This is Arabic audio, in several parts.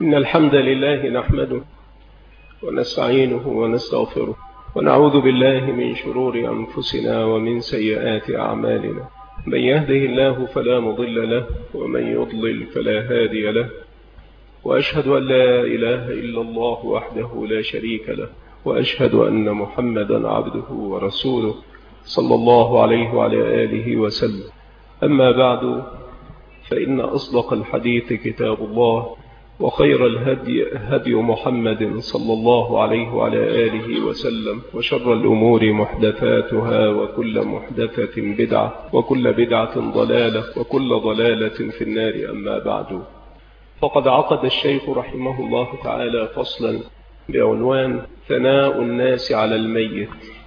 إن الحمد لله نحمده ونستعينه ونستغفره ونعوذ بالله من شرور أنفسنا ومن سيئات أعمالنا. من يهده الله فلا مضل له ومن يضلل فلا هادي له، وأشهد أن لا إله إلا الله وحده لا شريك له، وأشهد أن محمدا عبده ورسوله صلى الله عليه وعلى آله وسلم. أما بعد، فإن أصدق الحديث كتاب الله، وخير الهدي هدي محمد صلى الله عليه وعلى آله وسلم، وشر الأمور محدثاتها، وكل محدثة بدعة، وكل بدعة ضلالة، وكل ضلالة في النار. أما بعد، فقد عقد الشيخ رحمه الله تعالى فصلا بعنوان ثناء الناس على الميت.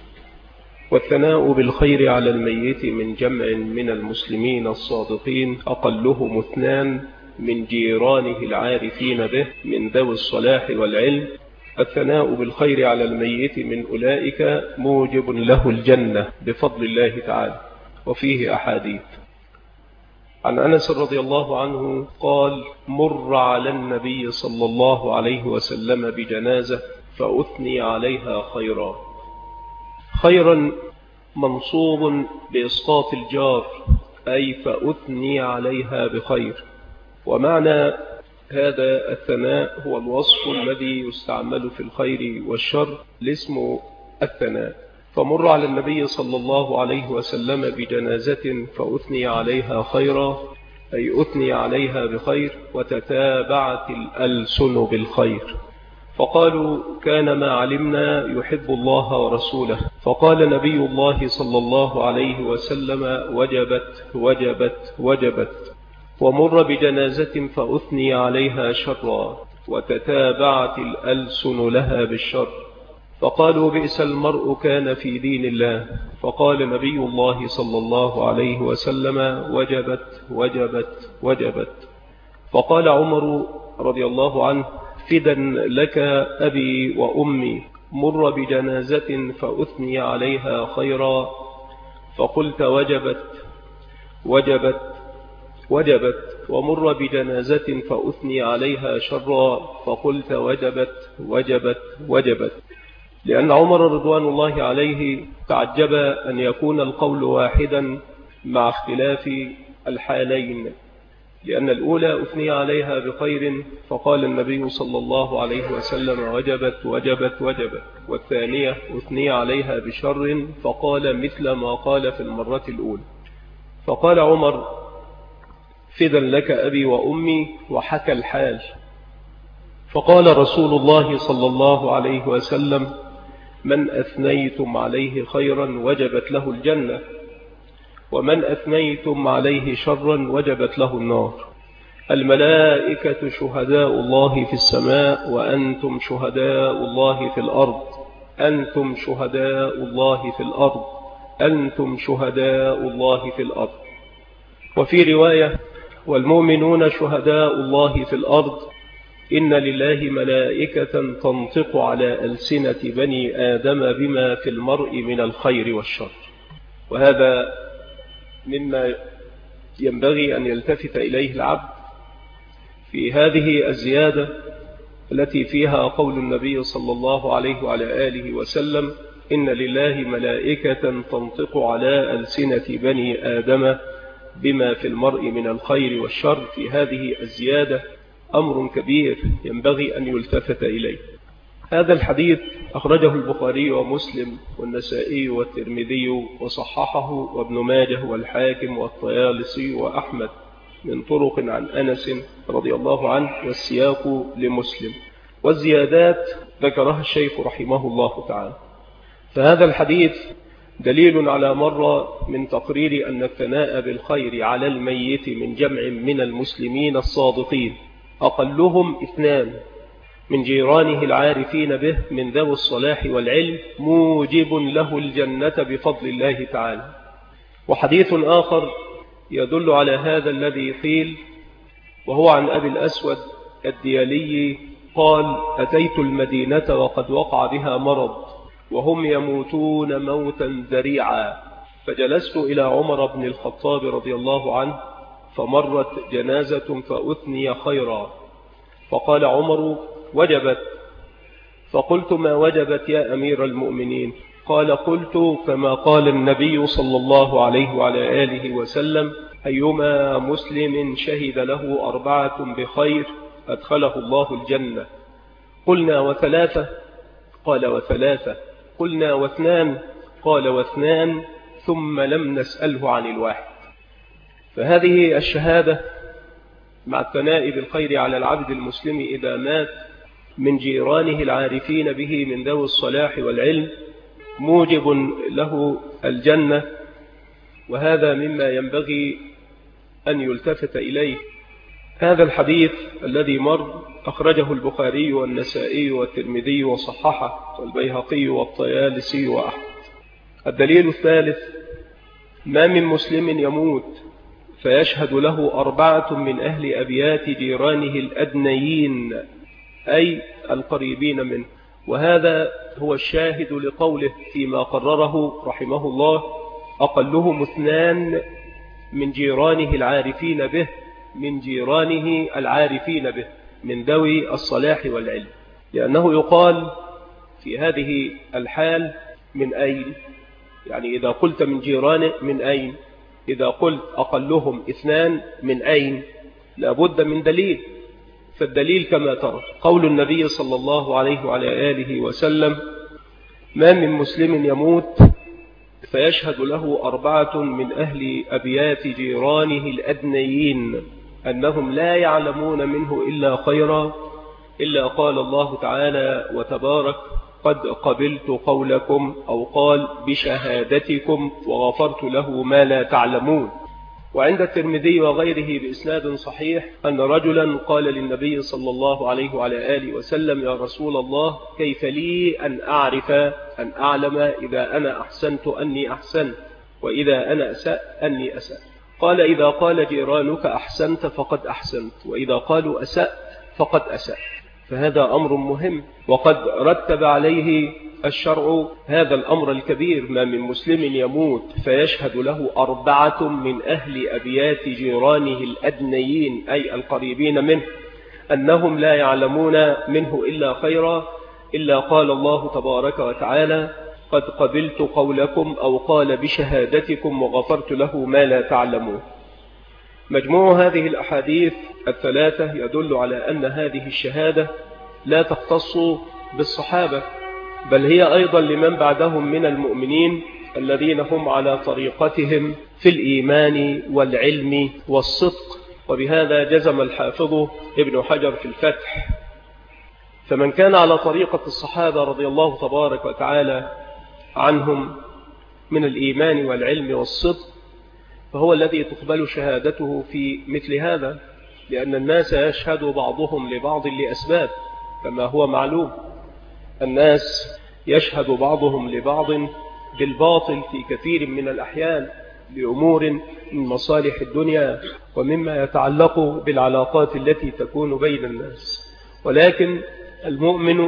والثناء بالخير على الميت من جمع من المسلمين الصادقين أقلهم 2 من جيرانه العارفين به من ذوي الصلاح والعلم. الثناء بالخير على الميت من أولئك موجب له الجنة بفضل الله تعالى. وفيه أحاديث عن أنس رضي الله عنه قال: مر على النبي صلى الله عليه وسلم بجنازة فأثني عليها خيرا. خيرا منصوب بإسقاط الجار، أي فأثني عليها بخير. ومعنى هذا الثناء هو الوصف الذي يستعمل في الخير والشر لاسم الثناء. فمر على النبي صلى الله عليه وسلم بجنازة فأثني عليها خيرا، أي أثني عليها بخير، وتتابعت الألسن بالخير. فقالوا: كان ما علمنا يحب الله ورسوله. فقال نبي الله صلى الله عليه وسلم: وجبت وجبت وجبت. ومر بجنازة فأثني عليها شرا، وتتابعت الألسن لها بالشر. فقالوا: بئس المرء كان في دين الله. فقال نبي الله صلى الله عليه وسلم: وجبت وجبت وجبت. فقال عمر رضي الله عنه: فدا لك أبي وأمي. مر بجنازة فأثني عليها خيرا، فقلت وجبت وجبت وجبت. ومر بجنازة فأثني عليها شرا، فقلت وجبت وجبت وجبت. لأن عمر رضوان الله عليه تعجب أن يكون القول واحدا مع اختلاف الحالين، لأن الأولى أثني عليها بخير فقال النبي صلى الله عليه وسلم: وجبت وجبت وجبت. والثانية أثني عليها بشر فقال مثل ما قال في المرة الأولى. فقال عمر: فدا لك أبي وأمي، وحكى الحال. فقال رسول الله صلى الله عليه وسلم: من أثنيتم عليه خيرا وجبت له الجنة، ومن أثنيتم عليه شرا وجبت له النار. الملائكة شهداء الله في السماء، وأنتم شهداء الله في الأرض. أنتم شهداء الله في الأرض. أنتم شهداء الله في الأرض. وفي رواية: والمؤمنون شهداء الله في الأرض. إن لله ملائكة تنطق على ألسنة بني آدم بما في المرء من الخير والشر. وهذا مما ينبغي أن يلتفت إليه العبد في هذه الزيادة التي فيها قول النبي صلى الله عليه وعلى آله وسلم: إن لله ملائكة تنطق على ألسنة بني آدم بما في المرء من الخير والشر. في هذه الزيادة أمر كبير ينبغي أن يلتفت إليه. هذا الحديث أخرجه البخاري ومسلم والنسائي والترمذي وصححه وابن ماجه والحاكم والطيالسي وأحمد من طرق عن أنس رضي الله عنه، والسياق لمسلم. والزيادات ذكرها الشيخ رحمه الله تعالى. فهذا الحديث دليل على مرة من تقرير أن الثناء بالخير على الميت من جمع من المسلمين الصادقين أقلهم 2 من جيرانه العارفين به من ذوي الصلاح والعلم موجب له الجنة بفضل الله تعالى. وحديث آخر يدل على هذا الذي قيل، وهو عن أبي الأسود الديالي قال: أتيت المدينة وقد وقع بها مرض وهم يموتون موتا ذريعا، فجلست إلى عمر بن الخطاب رضي الله عنه، فمرت جنازة فأثني خيرا، فقال عمر: وجبت. فقلت: ما وجبت يا أمير المؤمنين؟ قال: قلت كما قال النبي صلى الله عليه وعلى آله وسلم: أيما مسلم شهد له 4 بخير أدخله الله الجنة. قلنا: وثلاثة؟ قال: و3. قلنا: و2؟ قال: و2. ثم لم نسأله عن الواحد. فهذه الشهادة مع الثناء بالخير على العبد المسلم إذا مات من جيرانه العارفين به من ذوي الصلاح والعلم موجب له الجنة، وهذا مما ينبغي أن يلتفت إليه. هذا الحديث الذي مر أخرجه البخاري والنسائي والترمذي وصححه والبيهقي والطيالسي وأحمد. الدليل الثالث: ما من مسلم يموت فيشهد له 4 من أهل أبيات جيرانه الأدنيين أي القريبين منه، وهذا هو الشاهد لقوله فيما قرره رحمه الله: أقلهم 2 من جيرانه العارفين به، من جيرانه العارفين به من ذوي الصلاح والعلم، لأنه يقال في هذه الحال من أين؟ يعني إذا قلت من جيرانه من أين؟ إذا قلت أقلهم 2 من أين؟ لابد من دليل. فالدليل كما ترى قول النبي صلى الله عليه وعلى آله وسلم: ما من مسلم يموت فيشهد له 4 من أهل أبيات جيرانه الأدنيين أنهم لا يعلمون منه إلا خيرا، إلا قال الله تعالى وتبارك: قد قبلت قولكم، أو قال: بشهادتكم وغفرت له ما لا تعلمون. وعند الترمذي وغيره بإسناد صحيح أن رجلا قال للنبي صلى الله عليه وعلى آله وسلم: يا رسول الله، كيف لي أن أعرف أن أعلم إذا أنا أحسنت أني أحسنت، وإذا أنا أسأت أني أسأت؟ قال: إذا قال جيرانك أحسنت فقد أحسنت، وإذا قالوا أسأت فقد أسأت. فهذا أمر مهم، وقد رتب عليه الشرع هذا الأمر الكبير: ما من مسلم يموت فيشهد له 4 من أهل أبيات جيرانه الأدنيين أي القريبين منه أنهم لا يعلمون منه إلا خيرا، إلا قال الله تبارك وتعالى: قد قبلت قولكم، أو قال: بشهادتكم وغفرت له ما لا تعلمون. مجموع هذه الأحاديث الثلاثة يدل على أن هذه الشهادة لا تختص بالصحابة، بل هي أيضا لمن بعدهم من المؤمنين الذين هم على طريقتهم في الإيمان والعلم والصدق. وبهذا جزم الحافظ ابن حجر في الفتح: فمن كان على طريقة الصحابة رضي الله تبارك وتعالى عنهم من الإيمان والعلم والصدق فهو الذي تقبل شهادته في مثل هذا، لأن الناس يشهد بعضهم لبعض لأسباب كما هو معلوم. الناس يشهد بعضهم لبعض بالباطل في كثير من الأحيان لأمور من مصالح الدنيا ومما يتعلق بالعلاقات التي تكون بين الناس، ولكن المؤمن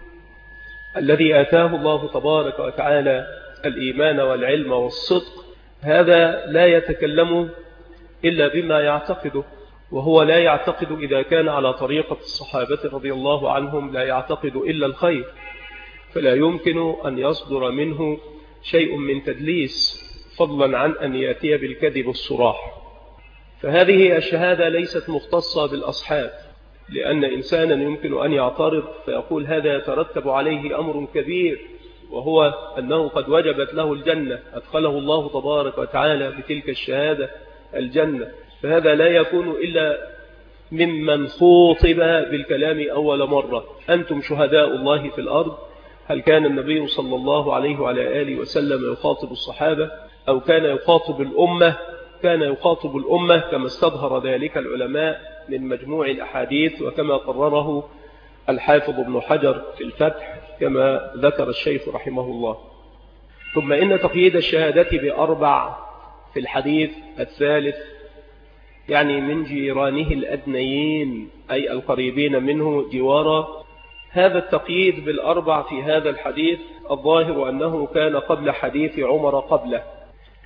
الذي آتاه الله تبارك وتعالى الإيمان والعلم والصدق هذا لا يتكلم إلا بما يعتقده، وهو لا يعتقد إذا كان على طريقة الصحابة رضي الله عنهم لا يعتقد إلا الخير، فلا يمكن أن يصدر منه شيء من تدليس فضلا عن أن يأتي بالكذب الصراح. فهذه الشهادة ليست مختصة بالأصحاب، لأن إنسانا يمكن أن يعترض فيقول هذا يترتب عليه أمر كبير، وهو أنه قد وجبت له الجنة، أدخله الله تبارك وتعالى بتلك الشهادة الجنة، فهذا لا يكون إلا ممن خوطب بالكلام أول مرة: أنتم شهداء الله في الأرض. هل كان النبي صلى الله عليه وعلى آله وسلم يخاطب الصحابة أو كان يخاطب الأمة؟ كان يخاطب الأمة كما استظهر ذلك العلماء من مجموع الأحاديث، وكما قرره الحافظ ابن حجر في الفتح كما ذكر الشيخ رحمه الله. ثم إن تقييد الشهادة ب4 في الحديث الثالث يعني من جيرانه الأدنيين أي القريبين منه جوارا، هذا التقييد بال4 في هذا الحديث الظاهر أنه كان قبل حديث عمر قبله،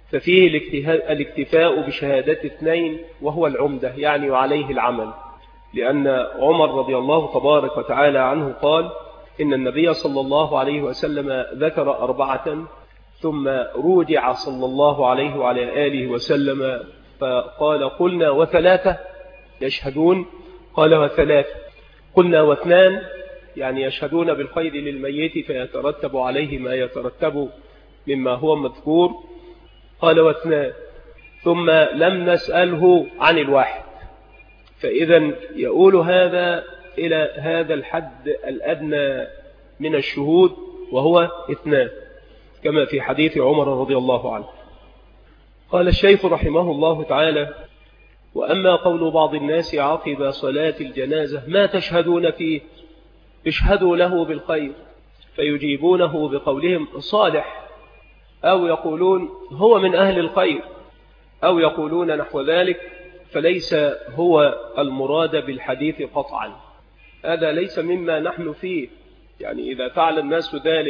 ففيه الاكتفاء بشهادة 2 وهو العمدة يعني وعليه العمل، لأن عمر رضي الله تبارك وتعالى عنه قال إن النبي صلى الله عليه وسلم ذكر 4 ثم رجع صلى الله عليه وعلى آله وسلم فقال قلنا 3 يشهدون؟ قال 3. قلنا 2 يعني يشهدون بالخير للميت فيترتب عليه ما يترتب مما هو مذكور؟ قال 2. ثم لم نسأله عن 1. فإذا يقول هذا إلى هذا الحد الأدنى من الشهود وهو 2 كما في حديث عمر رضي الله عنه. قال الشيخ رحمه الله تعالى: وأما قول بعض الناس عقب صلاة الجنازة ما تشهدون فيه؟ اشهدوا له بالخير، فيجيبونه بقولهم صالح، أو يقولون هو من أهل الخير، أو يقولون نحو ذلك، فليس هو المراد بالحديث قطعا. هذا ليس مما نحن فيه. يعني إذا فعل الناس ذلك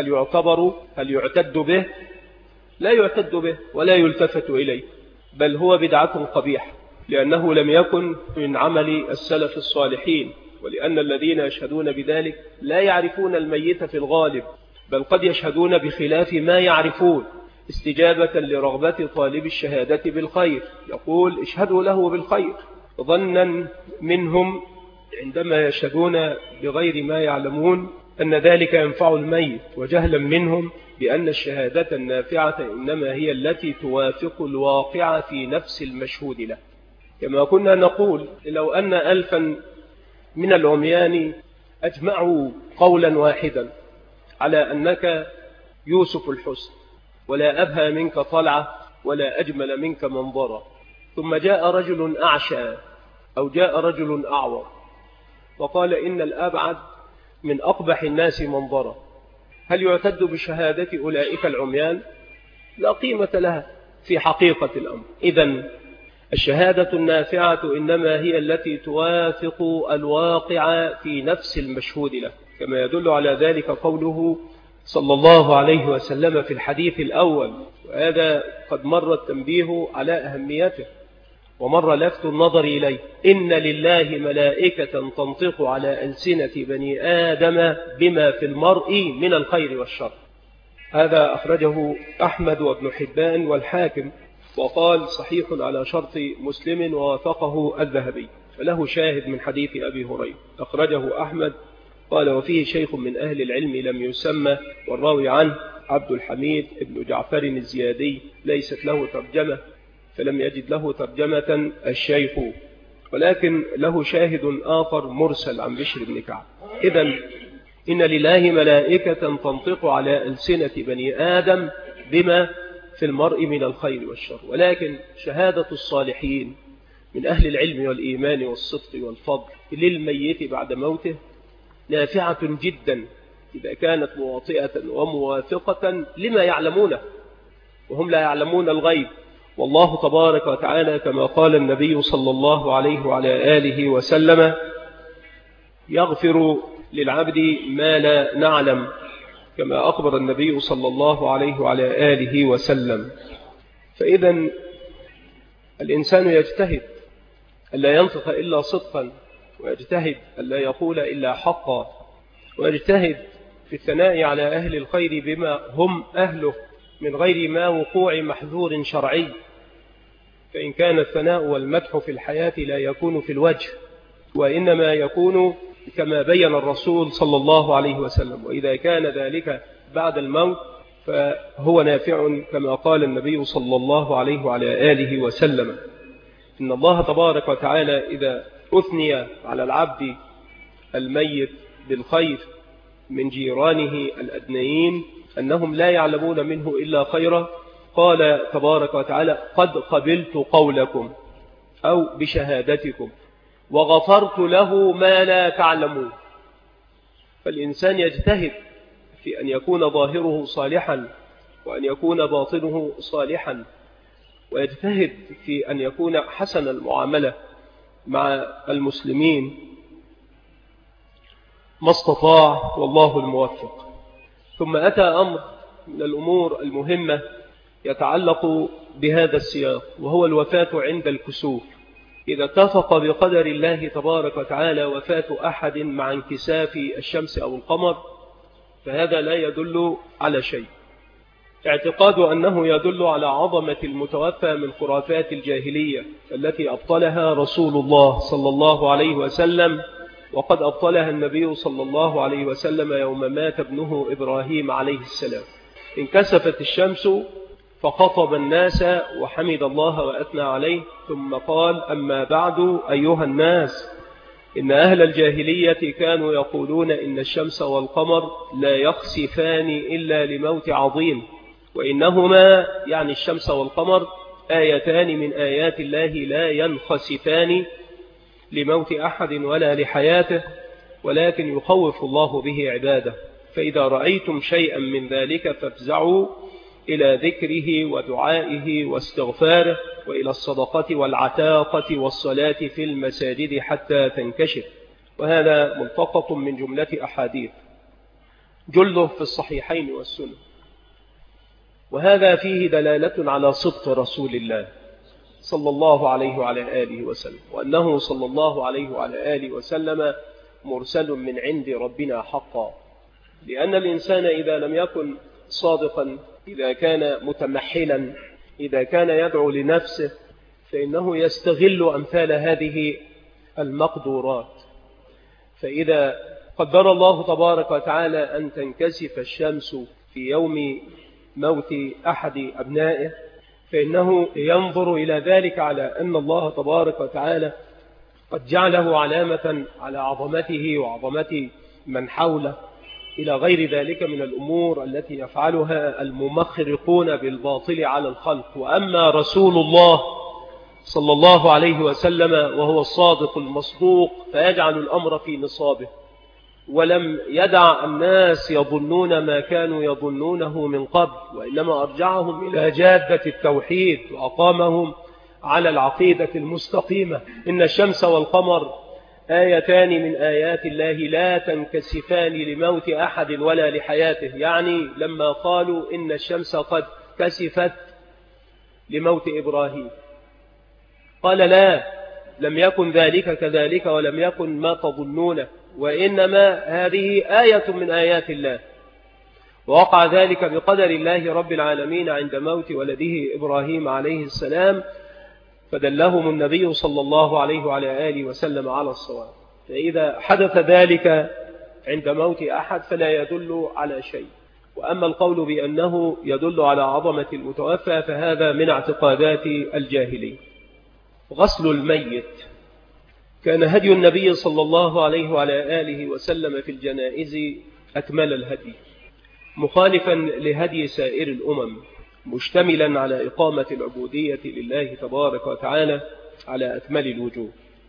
هل يعتد به؟ لا يعتد به ولا يلتفت إليه، بل هو بدعة قبيحة، لأنه لم يكن من عمل السلف الصالحين، ولأن الذين يشهدون بذلك لا يعرفون الميت في الغالب، بل قد يشهدون بخلاف ما يعرفون استجابة لرغبة طالب الشهادة بالخير. يقول اشهدوا له بالخير، ظنا منهم عندما يشهدون بغير ما يعلمون أن ذلك ينفع الميت، وجهلا منهم بأن الشهادة النافعة إنما هي التي توافق الواقع في نفس المشهود له. كما كنا نقول لو أن 1000 من العميان أجمعوا قولا واحدا على أنك يوسف الحسن، ولا أبهى منك طلعة ولا أجمل منك منظرا، ثم جاء رجل أعشى أو جاء رجل أعور وقال إن الأبعد من أقبح الناس منظرا، هل يعتد بشهادة أولئك العميان؟ لا قيمة لها في حقيقة الأمر. إذن الشهادة النافعة إنما هي التي توافق الواقع في نفس المشهود له، كما يدل على ذلك قوله صلى الله عليه وسلم في الحديث الأول، وهذا قد مر التنبيه على أهميته ومر لفت النظر إليه: إن لله ملائكة تنطق على ألسنة بني آدم بما في المرء من الخير والشر. هذا أخرجه أحمد وابن حبان والحاكم، وقال صحيح على شرط مسلم ووافقه الذهبي، فله شاهد من حديث أبي هريرة أخرجه أحمد. قال وفيه شيخ من أهل العلم لم يسمى، والراوي عنه عبد الحميد بن جعفر الزيادي ليست له ترجمة، فلم يجد له ترجمة الشيخ، ولكن له شاهد آخر مرسل عن بشر بن كعب. إذن إن لله ملائكة تنطق على ألسنة بني آدم بما في المرء من الخير والشر، ولكن شهادة الصالحين من أهل العلم والإيمان والصدق والفضل للميت بعد موته نافعة جدا إذا كانت مواطئة وموافقة لما يعلمونه، وهم لا يعلمون الغيب. والله تبارك وتعالى كما قال النبي صلى الله عليه وعلى آله وسلم: يغفر للعبد ما لا نعلم، كما أخبر النبي صلى الله عليه وعلى آله وسلم. فإذا الإنسان يجتهد ألا ينطق إلا صدقا، ويجتهد ألا يقول إلا حقا، ويجتهد في الثناء على أهل الخير بما هم أهله من غير ما وقوع محذور شرعي، فإن كان الثناء والمدح في الحياة لا يكون في الوجه، وإنما يكون كما بين الرسول صلى الله عليه وسلم، وإذا كان ذلك بعد الموت فهو نافع كما قال النبي صلى الله عليه وعلى آله وسلم: إن الله تبارك وتعالى إذا أثني على العبد الميت بالخير من جيرانه الأدنيين أنهم لا يعلمون منه إلا خيرا، قال تبارك وتعالى: قد قبلت قولكم أو بشهادتكم وغفرت له ما لا تعلمون. فالإنسان يجتهد في أن يكون ظاهره صالحا وأن يكون باطنه صالحا، ويجتهد في أن يكون حسن المعاملة مع المسلمين ما استطاع، والله الموفق. ثم أتى أمر من الأمور المهمة يتعلق بهذا السياق، وهو الوفاة عند الكسوف. إذا اتفق بقدر الله تبارك وتعالى وفاة أحد مع انكساف الشمس أو القمر فهذا لا يدل على شيء. اعتقاد أنه يدل على عظمة المتوفى من خرافات الجاهلية التي أبطلها رسول الله صلى الله عليه وسلم، وقد أبطلها النبي صلى الله عليه وسلم يوم مات ابنه إبراهيم عليه السلام. انكسفت الشمس فخطب الناس وحمد الله وأثنى عليه، ثم قال: أما بعد أيها الناس، إن أهل الجاهلية كانوا يقولون إن الشمس والقمر لا يخسفان إلا لموت عظيم، وإنهما يعني الشمس والقمر آيتان من آيات الله لا ينخسفان لموت أحد ولا لحياته، ولكن يخوف الله به عباده. فإذا رأيتم شيئا من ذلك فافزعوا إلى ذكره ودعائه واستغفاره، وإلى الصدقة والعتاقة والصلاة في المساجد حتى تنكشف. وهذا ملتقط من جملة أحاديث جله في الصحيحين والسنة، وهذا فيه دلالة على صدق رسول الله صلى الله عليه وعلى آله وسلم، وأنه صلى الله عليه وعلى آله وسلم مرسل من عند ربنا حقا. لأن الإنسان إذا لم يكن صادقا، إذا كان متمحلا، إذا كان يدعو لنفسه، فإنه يستغل أمثال هذه المقدورات. فإذا قدر الله تبارك وتعالى أن تنكسف الشمس في يوم موت أحد أبنائه، فإنه ينظر إلى ذلك على أن الله تبارك وتعالى قد جعله علامة على عظمته وعظمة من حوله، إلى غير ذلك من الأمور التي يفعلها الممخرقون بالباطل على الخلق. وأما رسول الله صلى الله عليه وسلم وهو الصادق المصدوق فيجعل الأمر في نصابه، ولم يدع الناس يظنون ما كانوا يظنونه من قبل، وإنما أرجعهم إلى جادة التوحيد وأقامهم على العقيدة المستقيمة. إن الشمس والقمر آيتان من آيات الله لا تنكسفان لموت أحد ولا لحياته. يعني لما قالوا إن الشمس قد كسفت لموت إبراهيم، قال لا، لم يكن ذلك كذلك، ولم يكن ما تظنونه، وإنما هذه آية من آيات الله، ووقع ذلك بقدر الله رب العالمين عند موت ولده إبراهيم عليه السلام، فدلهم النبي صلى الله عليه وعلى آله وسلم على الصواب. فإذا حدث ذلك عند موت أحد فلا يدل على شيء. وأما القول بأنه يدل على عظمة المتوفى فهذا من اعتقادات الجاهلية. غسل الميت كان هدي النبي صلى الله عليه وعلى آله وسلم في الجنائز أكمل الهدي، مخالفا لهدي سائر الأمم، مشتملا على إقامة العبودية لله تبارك وتعالى على أكمل الوجوه،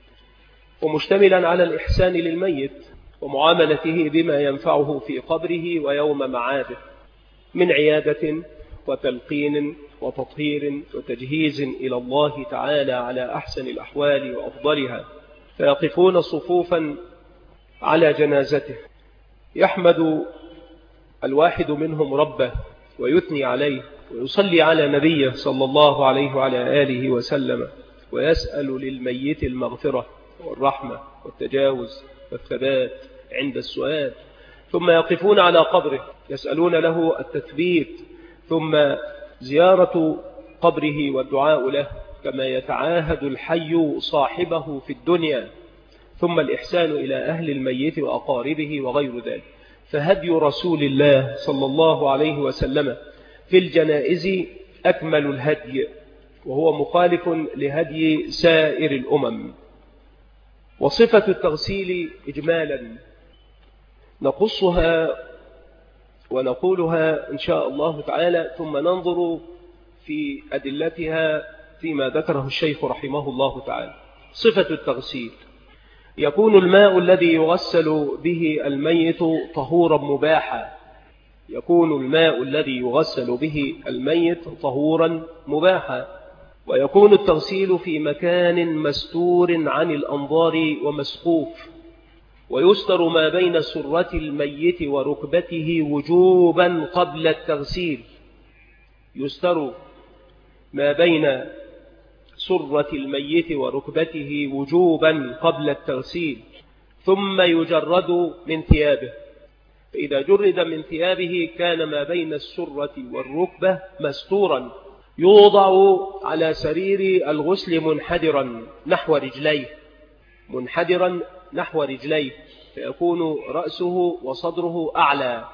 ومشتملا على الإحسان للميت ومعاملته بما ينفعه في قبره ويوم معاده من عيادة وتلقين وتطهير وتجهيز إلى الله تعالى على أحسن الأحوال وأفضلها، فيقفون صفوفا على جنازته، يحمد الواحد منهم ربه ويثني عليه ويصلي على نبيه صلى الله عليه وعلى آله وسلم، ويسأل للميت المغفرة والرحمة والتجاوز والثبات عند السؤال، ثم يقفون على قبره يسألون له التثبيت، ثم زيارة قبره والدعاء له كما يتعاهد الحي صاحبه في الدنيا، ثم الإحسان إلى أهل الميت وأقاربه وغير ذلك. فهدي رسول الله صلى الله عليه وسلم في الجنائز أكمل الهدي، وهو مخالف لهدي سائر الأمم. وصفة التغسيل إجمالا نقصها ونقولها إن شاء الله تعالى، ثم ننظر في أدلتها فيما ذكره الشيخ رحمه الله تعالى. صفة التغسيل: يكون الماء الذي يغسل به الميت طهورا مباحا، يكون الماء الذي يغسل به الميت طهورا مباحا، ويكون التغسيل في مكان مستور عن الأنظار ومسقوف، ويستر ما بين سرة الميت وركبته وجوبا قبل التغسيل، يستر ما بين سرة الميت وركبته وجوبا قبل التغسيل، ثم يجرد من ثيابه. فإذا جرد من ثيابه كان ما بين السرة والركبة مستورا، يوضع على سرير الغسل منحدرا نحو رجليه، منحدرا نحو رجليه، فيكون رأسه وصدره أعلى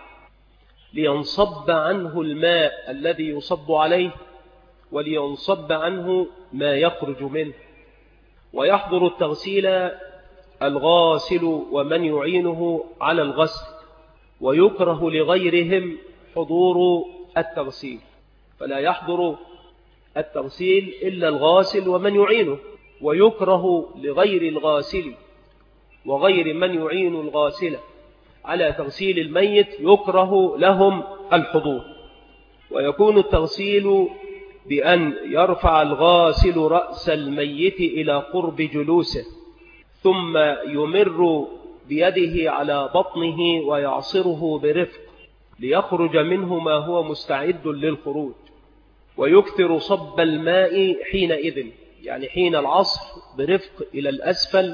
لينصب عنه الماء الذي يصب عليه، ولينصب عنه ما يخرج منه. ويحضر التغسيل الغاسل ومن يعينه على الغسل، ويكره لغيرهم حضور التغسيل، فلا يحضر التغسيل إلا الغاسل ومن يعينه، ويكره لغير الغاسل وغير من يعين الغاسل على تغسيل الميت يكره لهم الحضور. ويكون التغسيل بأن يرفع الغاسل رأس الميت إلى قرب جلوسه، ثم يمر بيده على بطنه ويعصره برفق ليخرج منه ما هو مستعد للخروج، ويكثر صب الماء حينئذ، يعني حين العصر برفق إلى الأسفل،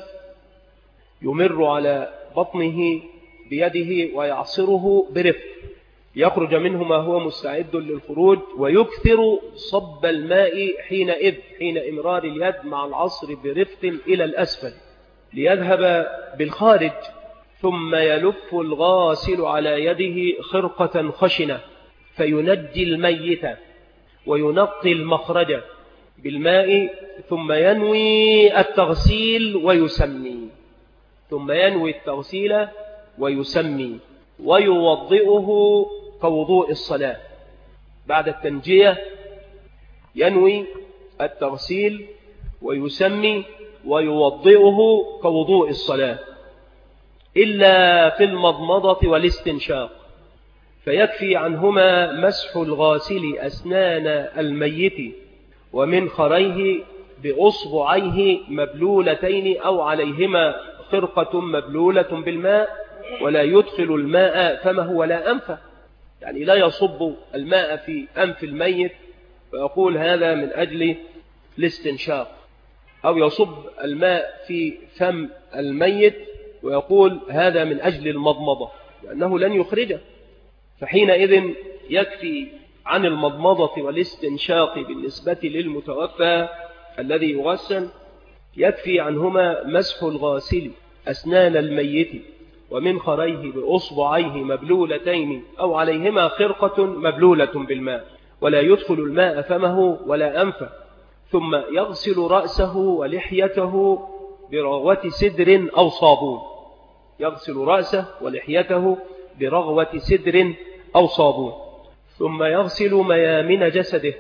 يمر على بطنه بيده ويعصره برفق يخرج منه ما هو مستعد للخروج، ويكثر صب الماء حينئذ، حين إمرار اليد مع العصر برفق إلى الأسفل ليذهب بالخارج. ثم يلف الغاسل على يده خرقة خشنة فينجي الميت وينقي المخرج بالماء، ثم ينوي التغسيل ويسمي، ثم ينوي التغسيل ويسمي، ويوضئه كوضوء الصلاة. بعد التنجية ينوي التغسيل ويسمي ويوضئه كوضوء الصلاة، إلا في المضمضة والاستنشاق، فيكفي عنهما مسح الغاسل أسنان الميت ومنخريه بأصبعيه مبلولتين أو عليهما خرقة مبلولة بالماء، ولا يدخل الماء فمه ولا أنفه، يعني لا يصب الماء في أنف الميت فيقول هذا من أجل الاستنشاق، أو يصب الماء في فم الميت ويقول هذا من أجل المضمضة، لأنه لن يخرجه. فحينئذ يكفي عن المضمضة والاستنشاق بالنسبة للمتوفى الذي يغسل، يكفي عنهما مسح الغاسل أسنان الميت ومنخريه بأصبعيه مبلولتين أو عليهما خرقة مبلولة بالماء، ولا يدخل الماء فمه ولا أنفه. ثم يغسل رأسه ولحيته برغوة سدر أو صابون، يغسل رأسه ولحيته برغوة سدر أو صابون. ثم يغسل ميامن جسده،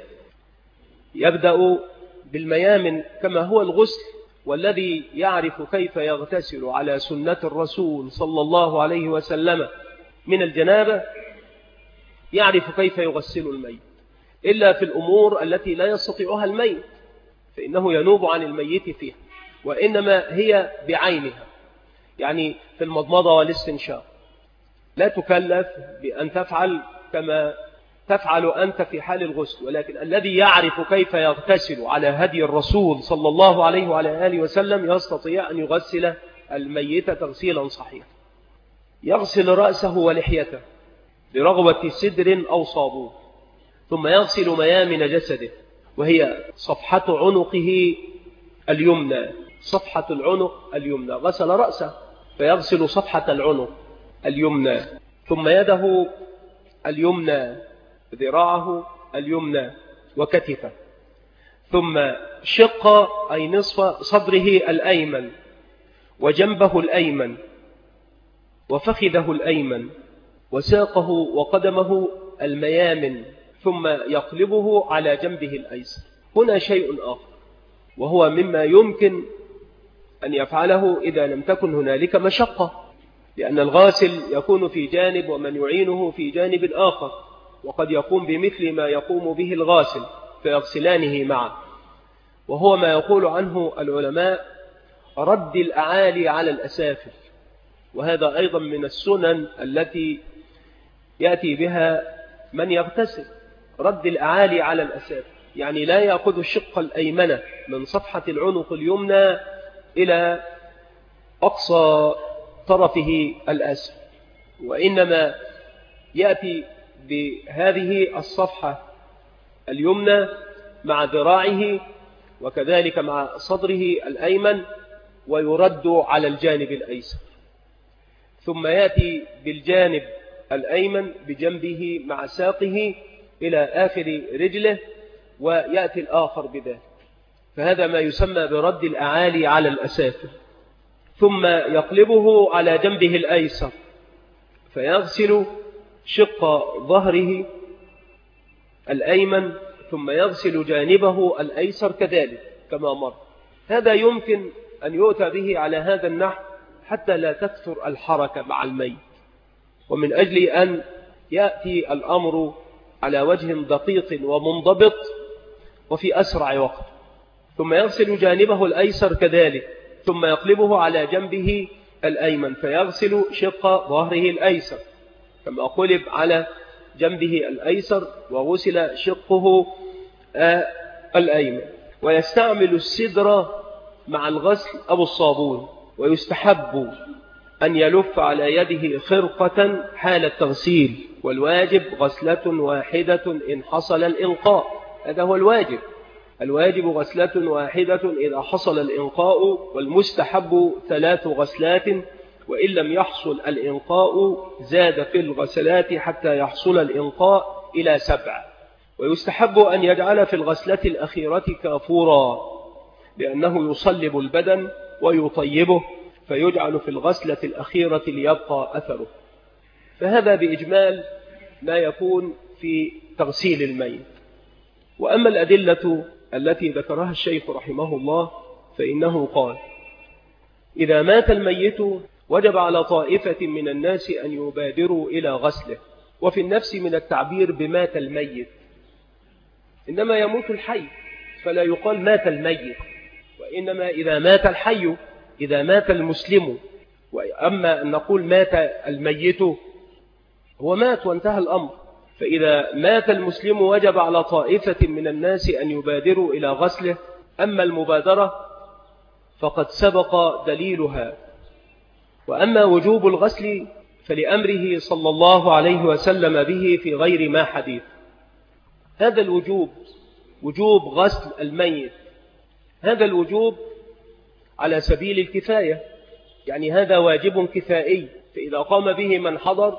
يبدأ بالميامن كما هو الغسل، والذي يعرف كيف يغتسل على سنة الرسول صلى الله عليه وسلم من الجنابة يعرف كيف يغسل الميت، إلا في الأمور التي لا يستطيعها الميت فإنه ينوب عن الميت فيها، وإنما هي بعينها، يعني في المضمضة والاستنشاق لا تكلف بأن تفعل كما تفعل أنت في حال الغسل، ولكن الذي يعرف كيف يغتسل على هدي الرسول صلى الله عليه وعلى آله وسلم يستطيع أن يغسل الميت تغسيلا صحيحا. يغسل رأسه ولحيته برغوة سدر أو صابون، ثم يغسل ميامن جسده، وهي صفحة عنقه اليمنى، صفحة العنق اليمنى، غسل رأسه فيغسل صفحة العنق اليمنى، ثم يده اليمنى، ذراعه اليمنى وكتفه، ثم شق أي نصف صدره الأيمن وجنبه الأيمن وفخذه الأيمن وساقه وقدمه الميامن، ثم يقلبه على جنبه الأيسر. هنا شيء آخر وهو مما يمكن أن يفعله إذا لم تكن هنالك مشقة، لأن الغاسل يكون في جانب ومن يعينه في جانب آخر، وقد يقوم بمثل ما يقوم به الغاسل فيغسلانه معا، وهو ما يقول عنه العلماء رد الأعالي على الأسافل، وهذا أيضا من السنن التي يأتي بها من يغتسل، رد الأعالي على الأسافل، يعني لا يأخذ الشق الأيمن من صفحة العنق اليمنى إلى أقصى طرفه الأسفل، وإنما يأتي بهذه الصفحة اليمنى مع ذراعه وكذلك مع صدره الأيمن ويرد على الجانب الأيسر، ثم يأتي بالجانب الأيمن بجنبه مع ساقه إلى آخر رجله ويأتي الآخر بذلك، فهذا ما يسمى برد الأعالي على الأسافل. ثم يقلبه على جنبه الأيسر فيغسل شق ظهره الأيمن ثم يغسل جانبه الأيسر كذلك كما مر. هذا يمكن أن يؤتى به على هذا النحو حتى لا تكثر الحركة مع الميت، ومن أجل أن يأتي الأمر على وجه دقيق ومنضبط وفي أسرع وقت. ثم يغسل جانبه الأيسر كذلك ثم يقلبه على جنبه الأيمن فيغسل شق ظهره الأيسر كما قلب على جنبه الأيسر وغسل شقه الأيمن. ويستعمل السدر مع الغسل أو الصابون، ويستحب أن يلف على يده خرقة حال التغسيل، والواجب غسلة واحدة إن حصل الإنقاء. هذا هو الواجب، الواجب غسلة واحدة إذا حصل الإنقاء، والمستحب 3 غسلات، وإن لم يحصل الإنقاء زاد في الغسلات حتى يحصل الإنقاء إلى 7. ويستحب أن يجعل في الغسلة الأخيرة كافورا لأنه يصلب البدن ويطيبه، فيجعل في الغسلة الأخيرة ليبقى أثره. فهذا بإجمال ما يكون في تغسيل الميت. وأما الأدلة التي ذكرها الشيخ رحمه الله فإنه قال: إذا مات الميت وجب على طائفة من الناس أن يبادروا إلى غسله. وفي النفس من التعبير بمات الميت، إنما يموت الحي فلا يقال مات الميت، وإنما إذا مات الحي، إذا مات المسلم. وأما أن نقول مات الميت هو مات وانتهى الأمر. فإذا مات المسلم وجب على طائفة من الناس أن يبادروا إلى غسله. أما المبادرة فقد سبق دليلها. وأما وجوب الغسل فلأمره صلى الله عليه وسلم به في غير ما حديث. هذا الوجوب وجوب غسل الميت، هذا الوجوب على سبيل الكفاية، يعني هذا واجب كفائي، فإذا قام به من حضر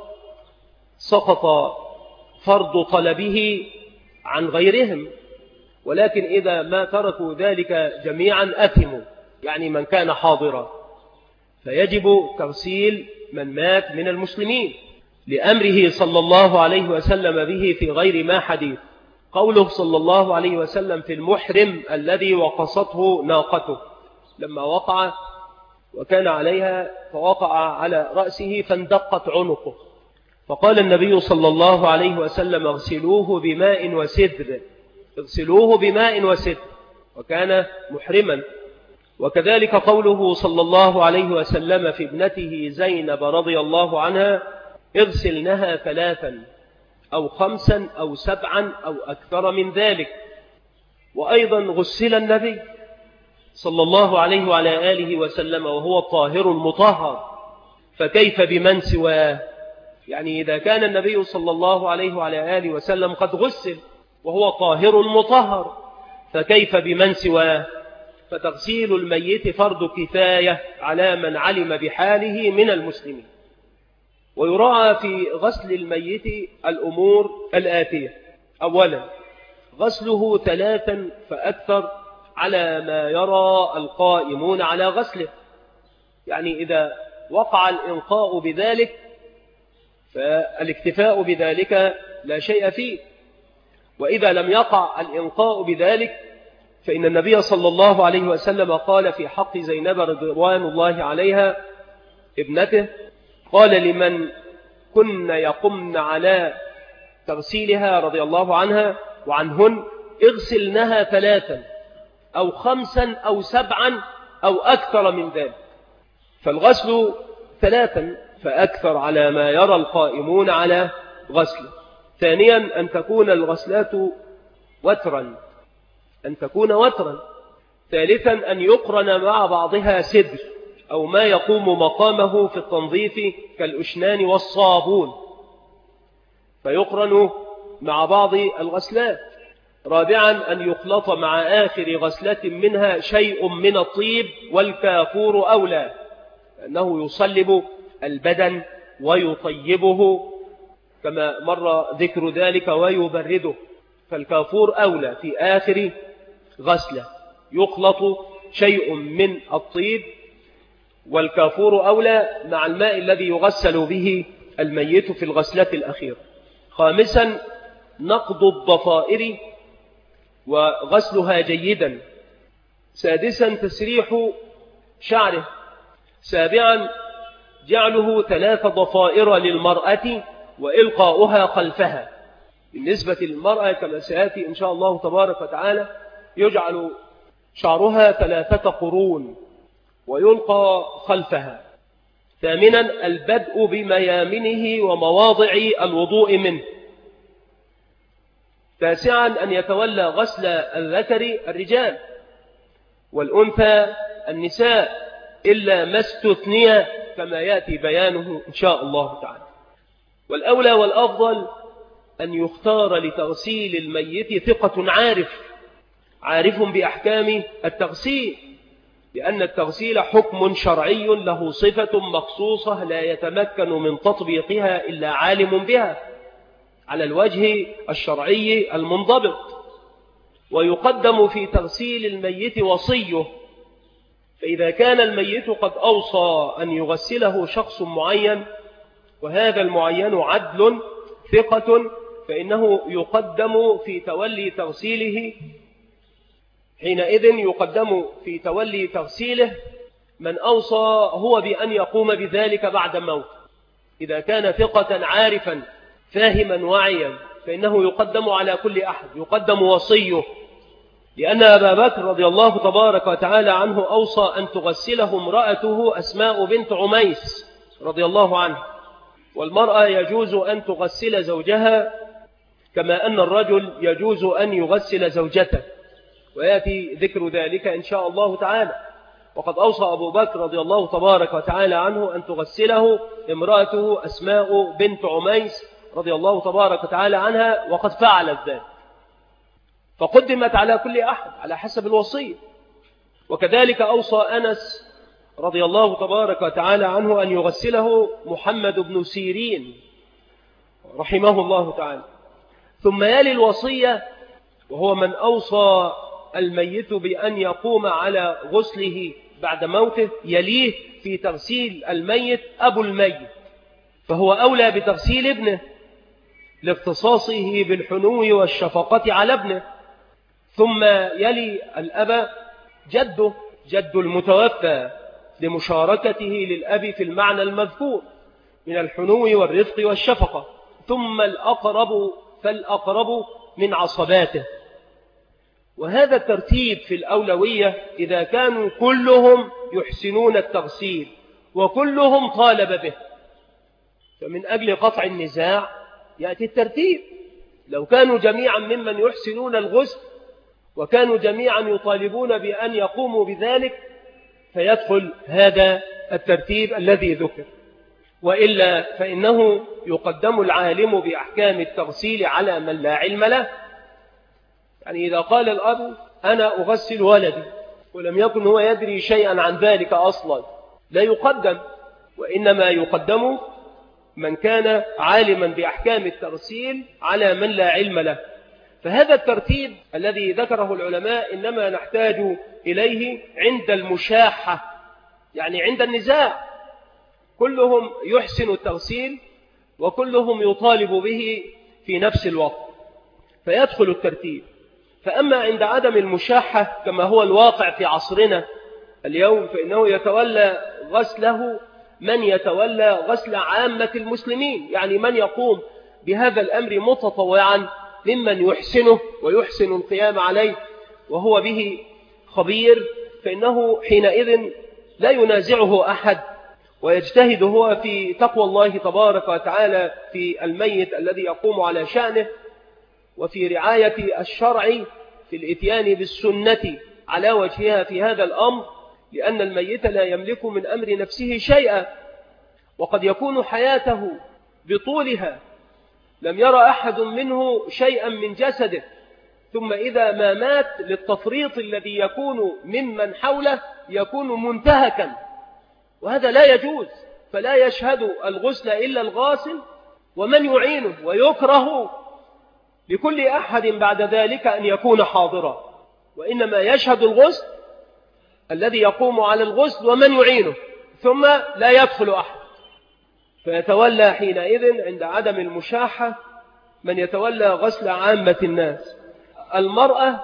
سقط فرض طلبه عن غيرهم. ولكن إذا ما تركوا ذلك جميعا أثموا، يعني من كان حاضرا، فيجب تغسيل من مات من المسلمين لأمره صلى الله عليه وسلم به في غير ما حديث. قوله صلى الله عليه وسلم في المحرم الذي وقصته ناقته لما وقع وكان عليها فوقع على رأسه فاندقت عنقه، فقال النبي صلى الله عليه وسلم: اغسلوه بماء وسدر، اغسلوه بماء وسدر، وكان محرما. وكذلك قوله صلى الله عليه وسلم في ابنته زينب رضي الله عنها: اغسلنها 3 أو 5 أو 7 أو أكثر من ذلك. وأيضا غسل النبي صلى الله عليه وعلى آله وسلم وهو الطاهر المطهر، فكيف بمن سواه؟ يعني إذا كان النبي صلى الله عليه وعلى آله وسلم قد غسل وهو طاهر مطهر، فكيف بمن سواه؟ فتغسيل الميت فرض كفاية على من علم بحاله من المسلمين. ويراعى في غسل الميت الأمور الآتية: أولا غسله 3 فأكثر على ما يرى القائمون على غسله، يعني إذا وقع الإنقاء بذلك فالاكتفاء بذلك لا شيء فيه، وإذا لم يقع الإنقاء بذلك فإن النبي صلى الله عليه وسلم قال في حق زينب رضوان الله عليها ابنته، قال لمن كن يقمن على تغسيلها رضي الله عنها وعنهن: اغسلنها 3 أو 5 أو 7 أو أكثر من ذلك. فالغسل 3 فأكثر على ما يرى القائمون على غسله. ثانيا أن تكون الغسلات وترا، أن تكون وترا. ثالثا أن يقرن مع بعضها سدر أو ما يقوم مقامه في التنظيف كالأشنان والصابون، فيقرن مع بعض الغسلات. رابعا أن يخلط مع آخر غسلة منها شيء من الطيب، والكافور أولى لأنه يصلب البدن ويطيبه كما مر ذكر ذلك ويبرده، فالكافور أولى في آخر غسلة يخلط شيء من الطيب، والكافور أولى مع الماء الذي يغسل به الميت في الغسلة الأخيرة. خامسا نقض الضفائر وغسلها جيدا. سادسا تسريح شعره. سابعا جعله 3 ضفائر للمرأة وإلقاؤها خلفها. بالنسبة للمرأة كما سيأتي إن شاء الله تبارك وتعالى يجعل شعرها 3 قرون ويلقى خلفها. ثامنا البدء بميامنه ومواضع الوضوء منه. تاسعا أن يتولى غسل الذكر الرجال والأنثى النساء إلا ما استثني كما يأتي بيانه إن شاء الله تعالى. والأولى والأفضل أن يختار لتغسيل الميت ثقة عارف بأحكام التغسيل، لأن التغسيل حكم شرعي له صفة مخصوصة لا يتمكن من تطبيقها إلا عالم بها على الوجه الشرعي المنضبط. ويقدم في تغسيل الميت وصيه، فإذا كان الميت قد أوصى أن يغسله شخص معين وهذا المعين عدل ثقة، فإنه يقدم في تولي تغسيله. حينئذ يقدم في تولي تغسيله من أوصى هو بأن يقوم بذلك بعد موت. إذا كان ثقة عارفا فاهما واعيا فإنه يقدم على كل أحد، يقدم وصيه، لأن أبا بكر رضي الله تبارك وتعالى عنه أوصى أن تغسله امرأته أسماء بنت عميس رضي الله عنه. والمرأة يجوز أن تغسل زوجها كما أن الرجل يجوز أن يغسل زوجته، ويأتي ذكر ذلك إن شاء الله تعالى. وقد أوصى أبو بكر رضي الله تبارك وتعالى عنه أن تغسله امرأته أسماء بنت عميس رضي الله تبارك وتعالى عنها، وقد فعلت ذلك، فقدمت على كل أحد على حسب الوصية. وكذلك أوصى أنس رضي الله تبارك وتعالى عنه أن يغسله محمد بن سيرين رحمه الله تعالى. ثم يلي الوصية وهو من أوصى الميت بأن يقوم على غسله بعد موته، يليه في تغسيل الميت أبو الميت، فهو أولى بتغسيل ابنه لاختصاصه بالحنو والشفقة على ابنه. ثم يلي الأب جده، جد المتوفى، لمشاركته للأب في المعنى المذكور من الحنو والرفق والشفقة. ثم الأقرب فالأقرب من عصباته. وهذا الترتيب في الأولوية إذا كانوا كلهم يحسنون التغسيل وكلهم طالب به، فمن أجل قطع النزاع يأتي الترتيب. لو كانوا جميعا ممن يحسنون الغسل وكانوا جميعا يطالبون بأن يقوموا بذلك فيدخل هذا الترتيب الذي ذكر، وإلا فإنه يقدم العالم بأحكام التغسيل على من لا علم له. يعني إذا قال الأب أنا أغسل ولدي ولم يكن هو يدري شيئا عن ذلك أصلا لا يقدم، وإنما يقدم من كان عالما بأحكام التغسيل على من لا علم له. فهذا الترتيب الذي ذكره العلماء إنما نحتاج إليه عند المشاحة، يعني عند النزاع كلهم يحسن التغسيل وكلهم يطالب به في نفس الوقت فيدخل الترتيب. فأما عند عدم المشاحة كما هو الواقع في عصرنا اليوم فإنه يتولى غسله من يتولى غسل عامة المسلمين، يعني من يقوم بهذا الأمر متطوعا ممن يحسنه ويحسن القيام عليه وهو به خبير، فإنه حينئذ لا ينازعه أحد ويجتهد هو في تقوى الله تبارك وتعالى في الميت الذي يقوم على شأنه وفي رعاية الشرع في الإتيان بالسنة على وجهها في هذا الأمر، لأن الميت لا يملك من أمر نفسه شيئا، وقد يكون حياته بطولها لم يرى أحد منه شيئا من جسده، ثم إذا ما مات للتفريط الذي يكون ممن حوله يكون منتهكا، وهذا لا يجوز. فلا يشهد الغسل إلا الغاسل ومن يعينه، ويكره لكل أحد بعد ذلك أن يكون حاضرا، وإنما يشهد الغسل الذي يقوم على الغسل ومن يعينه، ثم لا يدخل أحد. فيتولى حينئذ عند عدم المشاحة من يتولى غسل عامة الناس. المرأة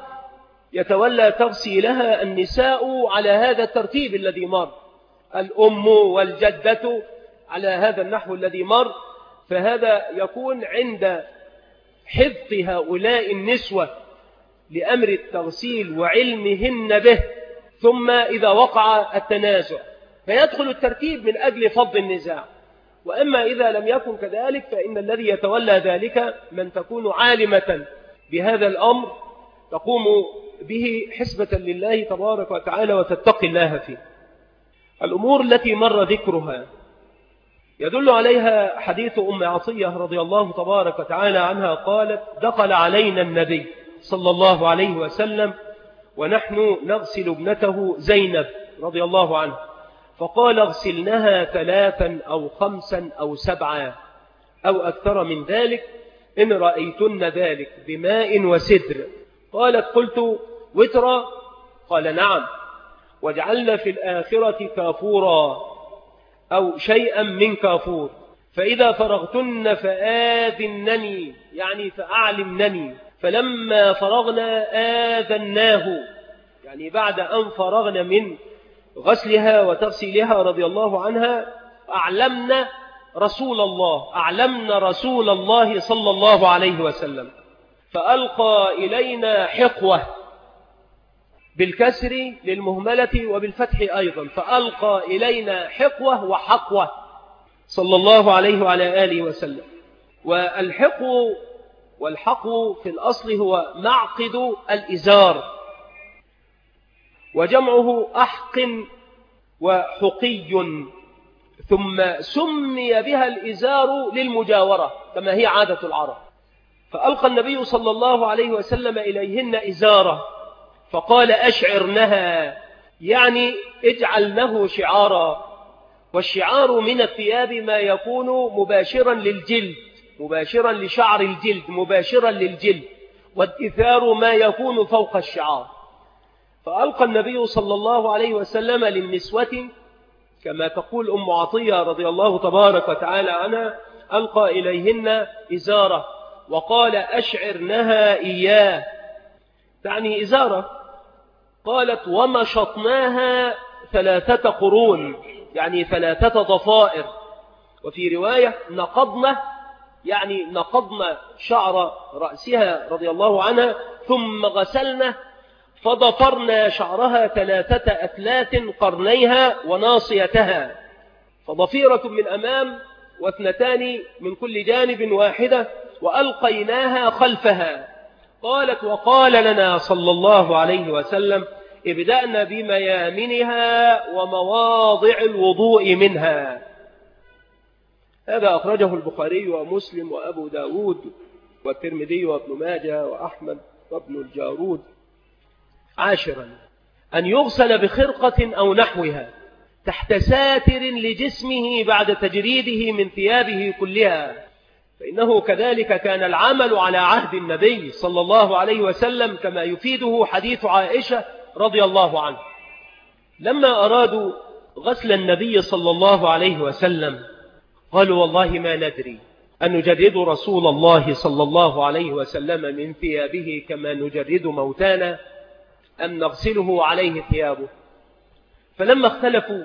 يتولى تغسيلها النساء على هذا الترتيب الذي مر، الأم والجدة على هذا النحو الذي مر، فهذا يكون عند حفظ هؤلاء النسوة لأمر التغسيل وعلمهن به، ثم إذا وقع التنازع فيدخل الترتيب من أجل فض النزاع. وأما إذا لم يكن كذلك فإن الذي يتولى ذلك من تكون عالمة بهذا الأمر تقوم به حسبة لله تبارك وتعالى وتتقي الله فيه. الأمور التي مر ذكرها يدل عليها حديث أم عطية رضي الله تبارك وتعالى عنها قالت: دخل علينا النبي صلى الله عليه وسلم ونحن نغسل ابنته زينب رضي الله عنها، فقال: اغسلنها 3 أو 5 أو 7 أو أكثر من ذلك إن رأيتن ذلك بماء وسدر. قالت: قلت: وترا؟ قال: نعم. واجعلنا في الآخرة كافورا أو شيئا من كافور، فإذا فرغتن فآذنني، يعني فأعلمنني. فلما فرغنا آذناه، يعني بعد أن فرغنا من غسلها وتغسيلها رضي الله عنها أعلمنا رسول الله صلى الله عليه وسلم، فألقى إلينا حقوة بالكسر للمهملة وبالفتح أيضا، فألقى إلينا حقوة وحقوة صلى الله عليه وعلى آله وسلم. والحقو والحقو في الأصل هو معقد الإزار، وجمعه أحق وحقي، ثم سمي بها الإزار للمجاورة كما هي عادة العرب. فألقى النبي صلى الله عليه وسلم إليهن إزارة فقال: أشعرنها، يعني اجعلنه شعارا. والشعار من الثياب ما يكون مباشرا للجلد، مباشرا لشعر الجلد، مباشرا للجلد، والإثار ما يكون فوق الشعار. فألقى النبي صلى الله عليه وسلم للنسوة كما تقول أم عطية رضي الله تبارك وتعالى عنها، ألقى إليهن إزارة وقال: أشعرنها إياه، تعني إزارة. قالت: ومشطناها 3 قرون، يعني 3 ضفائر. وفي رواية نقضنا، يعني نقضنا شعر رأسها رضي الله عنها ثم غسلنا فضفرنا شعرها 3 أثلاث قرنيها وناصيتها، فضفيرة من أمام و2 من كل جانب واحدة، وألقيناها خلفها. قالت: وقال لنا صلى الله عليه وسلم: ابدأنا بميامنها ومواضع الوضوء منها. هذا أخرجه البخاري ومسلم وأبو داود والترمذي وابن ماجه وأحمد وابن الجارود. 10 أن يغسل بخرقة أو نحوها تحت ساتر لجسمه بعد تجريده من ثيابه كلها، فإنه كذلك كان العمل على عهد النبي صلى الله عليه وسلم كما يفيده حديث عائشة رضي الله عنه. لما أرادوا غسل النبي صلى الله عليه وسلم قالوا: والله ما ندري أن نجرد رسول الله صلى الله عليه وسلم من ثيابه كما نجرد موتانا أم نغسله عليه ثيابه. فلما اختلفوا،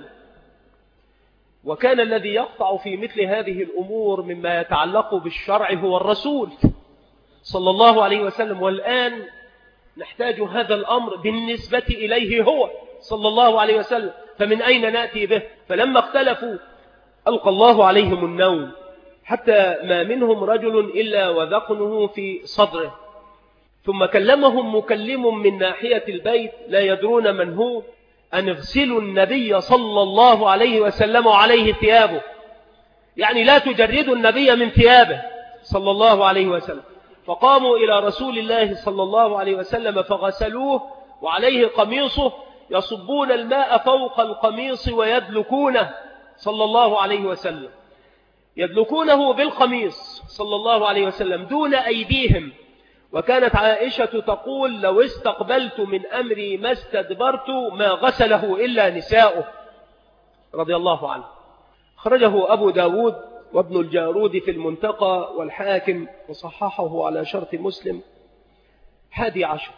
وكان الذي يقطع في مثل هذه الأمور مما يتعلق بالشرع هو الرسول صلى الله عليه وسلم، والآن نحتاج هذا الأمر بالنسبة إليه هو صلى الله عليه وسلم، فمن أين نأتي به؟ فلما اختلفوا ألقى الله عليهم النوم حتى ما منهم رجل إلا وذقنه في صدره، ثم كلمهم مكلم من ناحية البيت لا يدرون من هو أن اغسلوا النبي صلى الله عليه وسلم وعليه ثيابه، يعني لا تجردوا النبي من ثيابه صلى الله عليه وسلم. فقاموا إلى رسول الله صلى الله عليه وسلم فغسلوه وعليه قميصه، يصبون الماء فوق القميص ويدلكونه صلى الله عليه وسلم، يدلكونه بالقميص صلى الله عليه وسلم دون أيديهم. وكانت عائشة تقول: لو استقبلت من أمري ما استدبرت ما غسله إلا نساؤه رضي الله عنه. خرجه أبو داود وابن الجارود في المنتقى والحاكم وصححه على شرط مسلم. 11.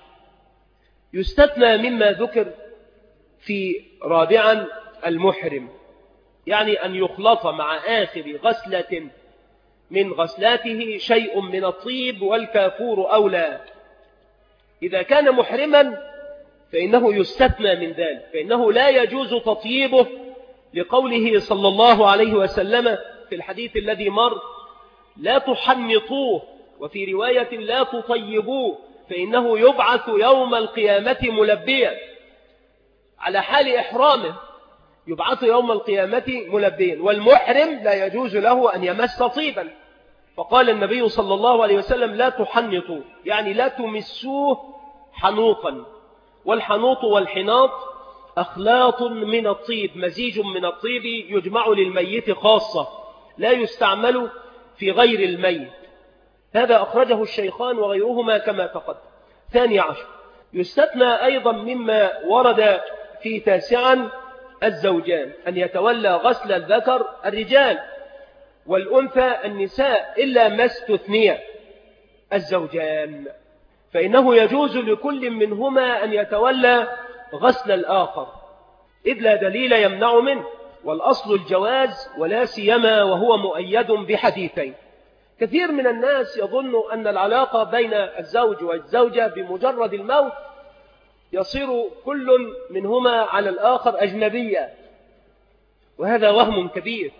يستثنى مما ذكر في رابعا المحرم، يعني أن يخلط مع آخر غسلة من غسلاته شيء من الطيب والكافور أولى. إذا كان محرما فإنه يستثنى من ذلك، فإنه لا يجوز تطيبه لقوله صلى الله عليه وسلم في الحديث الذي مر: لا تحنطوه، وفي رواية لا تطيبوه فإنه يبعث يوم القيامة ملبيا، على حال إحرامه يبعث يوم القيامة ملبيا. والمحرم لا يجوز له أن يمس طيبا، فقال النبي صلى الله عليه وسلم: لا تحنطوا، يعني لا تمسوه حنوطا. والحنوط والحناط أخلاط من الطيب، مزيج من الطيب يجمع للميت خاصة، لا يستعمل في غير الميت. هذا أخرجه الشيخان وغيرهما كما تقدم. 12. يستثنى أيضا مما ورد في 9 الزوجان، أن يتولى غسل الذكر الرجال والأنثى النساء إلا ما استثني الزوجان، فإنه يجوز لكل منهما أن يتولى غسل الآخر، إذ لا دليل يمنع منه، والأصل الجواز، ولا سيما وهو مؤيد بحديثين. كثير من الناس يظن أن العلاقة بين الزوج والزوجة بمجرد الموت يصير كل منهما على الآخر أجنبيا، وهذا وهم كبير.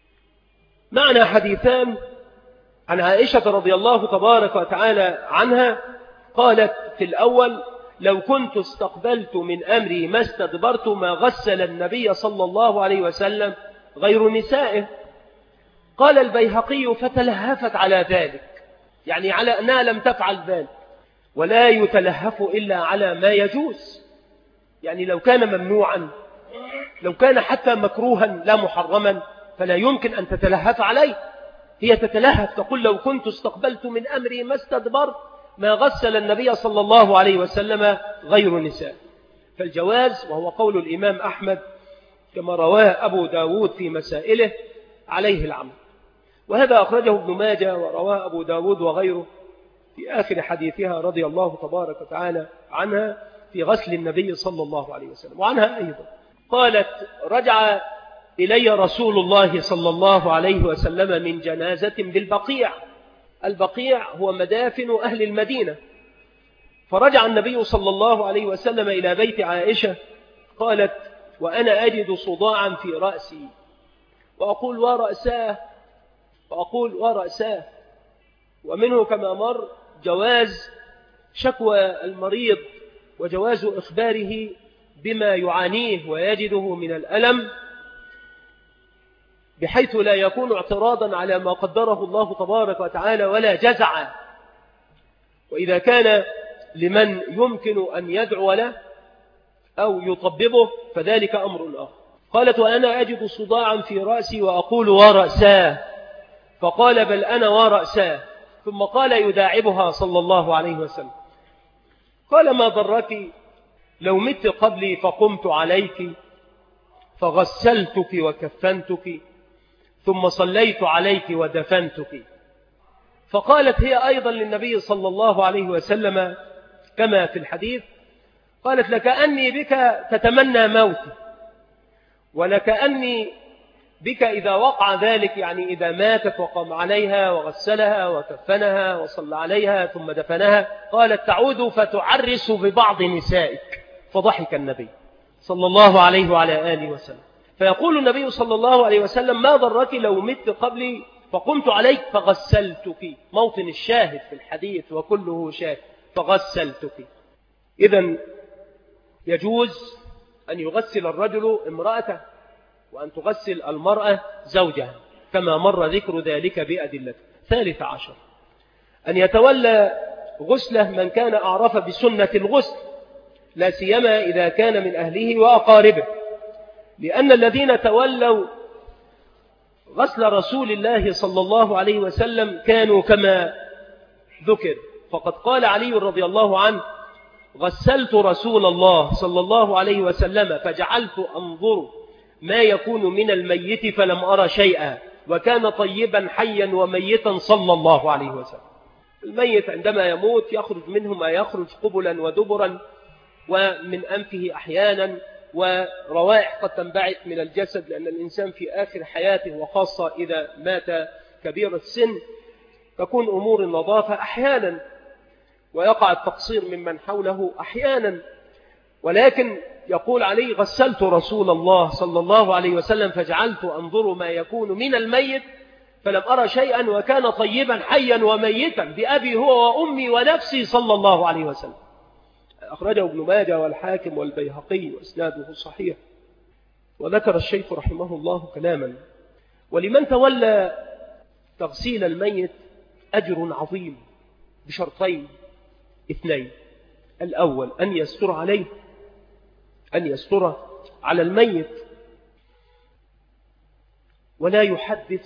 معنا حديثان عن عائشة رضي الله تبارك وتعالى عنها، قالت في الأول: لو كنت استقبلت من أمري ما استدبرت ما غسل النبي صلى الله عليه وسلم غير نسائه. قال البيهقي: فتلهفت على ذلك، يعني على أنها لم تفعل ذلك، ولا يتلهف إلا على ما يجوز، يعني لو كان ممنوعا، لو كان حتى مكروها لا محرما، فلا يمكن أن تتلهف عليه. هي تتلهف تقول: لو كنت استقبلت من أمري ما استدبر ما غسل النبي صلى الله عليه وسلم غير نساء. فالجواز، وهو قول الإمام أحمد كما رواه أبو داود في مسائله، عليه العمل. وهذا أخرجه ابن ماجه ورواه أبو داود وغيره في آخر حديثها رضي الله تبارك وتعالى عنها في غسل النبي صلى الله عليه وسلم. وعنها أيضا قالت: رجع إلي رسول الله صلى الله عليه وسلم من جنازة بالبقيع. البقيع هو مدافن أهل المدينة. فرجع النبي صلى الله عليه وسلم إلى بيت عائشة. قالت: وأنا أجد صداعا في رأسي، وأقول: ورأساه، وأقول: ورأساه. ومنه كما مر جواز شكوى المريض وجواز إخباره بما يعانيه ويجده من الألم، بحيث لا يكون اعتراضا على ما قدره الله تبارك وتعالى ولا جزعا. وإذا كان لمن يمكن أن يدعو له أو يطببه فذلك أمر آخر. قالت: وأنا أجد صداعا في رأسي وأقول: ورأساه. فقال: بل أنا ورأساه. ثم قال يداعبها صلى الله عليه وسلم: قال: ما ضرك لو مت قبلي فقمت عليك فغسلتك وكفنتك ثم صليت عليك ودفنتك. فقالت هي أيضا للنبي صلى الله عليه وسلم كما في الحديث، قالت: لكأني بك تتمنى موتي، ولكأني بك إذا وقع ذلك، يعني إذا ماتت وقام عليها وغسلها وكفنها وصلى عليها ثم دفنها، قالت: تعود فتعرس ببعض نسائك. فضحك النبي صلى الله عليه وعلى آله وسلم. فيقول النبي صلى الله عليه وسلم: ما ضرك لو مت قبلي فقمت عليك فغسلتك. موطن الشاهد في الحديث وكله شاهد. فغسلتك. إذن يجوز أن يغسل الرجل امرأته وأن تغسل المرأة زوجها كما مر ذكر ذلك بأدلته. 13 أن يتولى غسله من كان أعرف بسنة الغسل، لا سيما إذا كان من أهله وأقاربه، لأن الذين تولوا غسل رسول الله صلى الله عليه وسلم كانوا كما ذكر، فقد قال علي رضي الله عنه: غسلت رسول الله صلى الله عليه وسلم فجعلت أنظر ما يكون من الميت فلم أرى شيئا، وكان طيبا حيا وميتا صلى الله عليه وسلم. الميت عندما يموت يخرج منه ما يخرج قبلا ودبرا ومن أنفه أحيانا، وروائح قد تنبعث من الجسد، لأن الإنسان في آخر حياته وخاصة إذا مات كبير السن تكون أمور النظافة أحيانا ويقع التقصير ممن حوله أحيانا. ولكن يقول علي: غسلت رسول الله صلى الله عليه وسلم فجعلت أنظر ما يكون من الميت فلم أرى شيئا، وكان طيبا حيا وميتا بأبي هو وأمي ونفسي صلى الله عليه وسلم. أخرجه ابن ماجه والحاكم والبيهقي وإسناده صحيح. وذكر الشيخ رحمه الله كلاما: ولمن تولى تغسيل الميت أجر عظيم بشرطين اثنين: الأول أن يستر على الميت ولا يحدث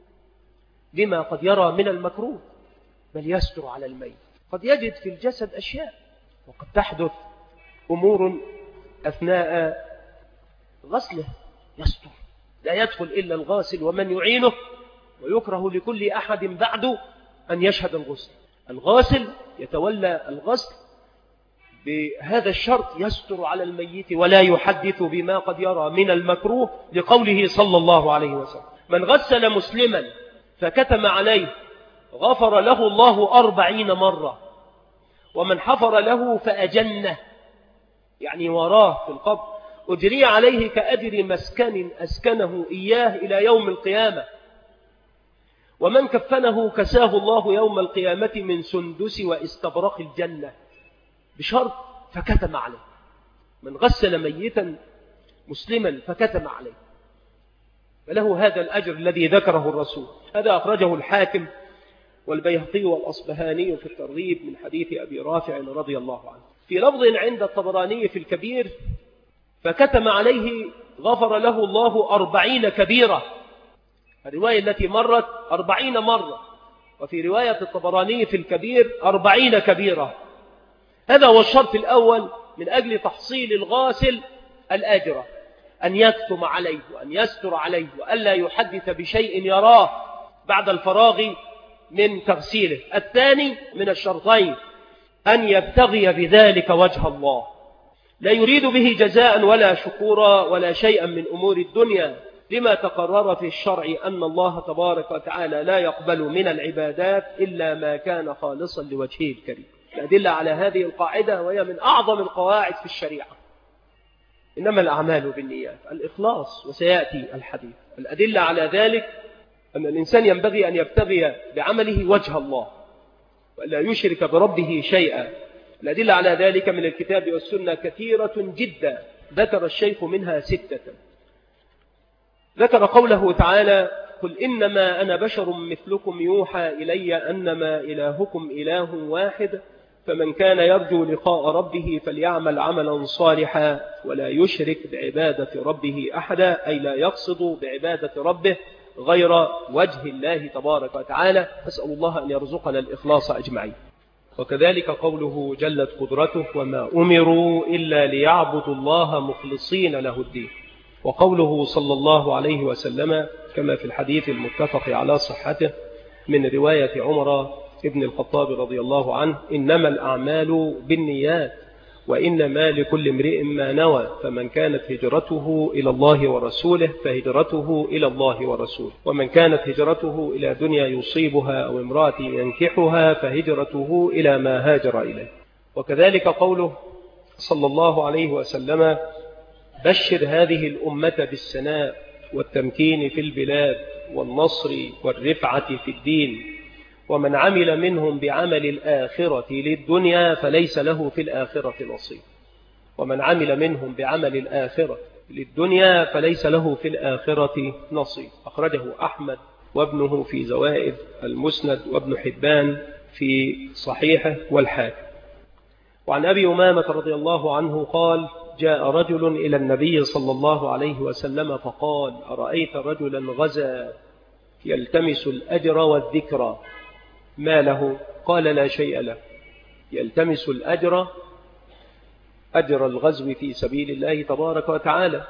بما قد يرى من المكروه، بل يستر على الميت. قد يجد في الجسد أشياء، وقد تحدث أمور أثناء غسله، يستر، لا يدخل إلا الغاسل ومن يعينه، ويكره لكل أحد بعد أن يشهد الغسل. الغاسل يتولى الغسل بهذا الشرط: يستر على الميت ولا يحدث بما قد يرى من المكروه، لقوله صلى الله عليه وسلم: من غسل مسلما فكتم عليه غفر له الله 40 مرة، ومن حفر له فأجنه، يعني وراه في القبر، أجري عليه كأجر مسكن أسكنه إياه إلى يوم القيامة، ومن كفنه كساه الله يوم القيامة من سندس واستبرق الجنة، بشرط فكتم عليه. من غسل ميتا مسلما فكتم عليه فله هذا الأجر الذي ذكره الرسول. هذا أخرجه الحاكم والبيهقي والأصبهاني في الترغيب من حديث أبي رافع رضي الله عنه. في لفظ عند الطبراني في الكبير: فكتم عليه غفر له الله 40 كبيرة. الرواية التي مرت 40 مرة، وفي رواية الطبراني في الكبير 40 كبيرة. هذا هو الشرط الأول من أجل تحصيل الغاسل الأجر، أن يكتم عليه وأن يستر عليه وألا يحدث بشيء يراه بعد الفراغ من تغسيله. الثاني من الشرطين أن يبتغي بذلك وجه الله، لا يريد به جزاء ولا شكورا ولا شيئا من أمور الدنيا، لما تقرر في الشرع أن الله تبارك وتعالى لا يقبل من العبادات إلا ما كان خالصا لوجهه الكريم. الأدلة على هذه القاعدة، وهي من أعظم القواعد في الشريعة: إنما الأعمال بالنيات، الإخلاص، وسيأتي الحديث. الأدلة على ذلك أن الإنسان ينبغي أن يبتغي بعمله وجه الله ولا يشرك بربه شيئا. الأدلة على ذلك من الكتاب والسنة كثيرة جدا، ذكر الشيخ منها 6. ذكر قوله تعالى: قل إنما أنا بشر مثلكم يوحى إلي أنما إلهكم إله واحد، فمن كان يرجو لقاء ربه فليعمل عملا صالحا ولا يشرك بعبادة ربه أحدا، أي لا يقصد بعبادة ربه غير وجه الله تبارك وتعالى. أسأل الله أن يرزقنا الإخلاص أجمعين. وكذلك قوله جلت قدرته: وما أمروا إلا ليعبدوا الله مخلصين له الدين. وقوله صلى الله عليه وسلم كما في الحديث المتفق على صحته من رواية عمر ابن الخطاب رضي الله عنه: إنما الأعمال بالنيات وإنما لكل امرئ ما نوى، فمن كانت هجرته إلى الله ورسوله فهجرته إلى الله ورسوله، ومن كانت هجرته إلى دنيا يصيبها أو امرأة ينكحها فهجرته إلى ما هاجر إليه. وكذلك قوله صلى الله عليه وسلم: بشر هذه الأمة بالسناء والتمكين في البلاد والنصر والرفعة في الدين ومن عمل منهم بعمل الآخرة للدنيا فليس له في الآخرة نصيب. ومن عمل منهم بعمل الآخرة للدنيا فليس له في الآخرة نصيب. أخرجه أحمد وابنه في زوائد المسند وابن حبان في صحيحه والحاكم. وعن أبي أمامة رضي الله عنه قال: جاء رجل إلى النبي صلى الله عليه وسلم فقال: أرأيت رجلا غزا يلتمس الأجر والذكر ما له؟ قال: لا شيء له. يلتمس الأجر، أجر الغزو في سبيل الله تبارك وتعالى،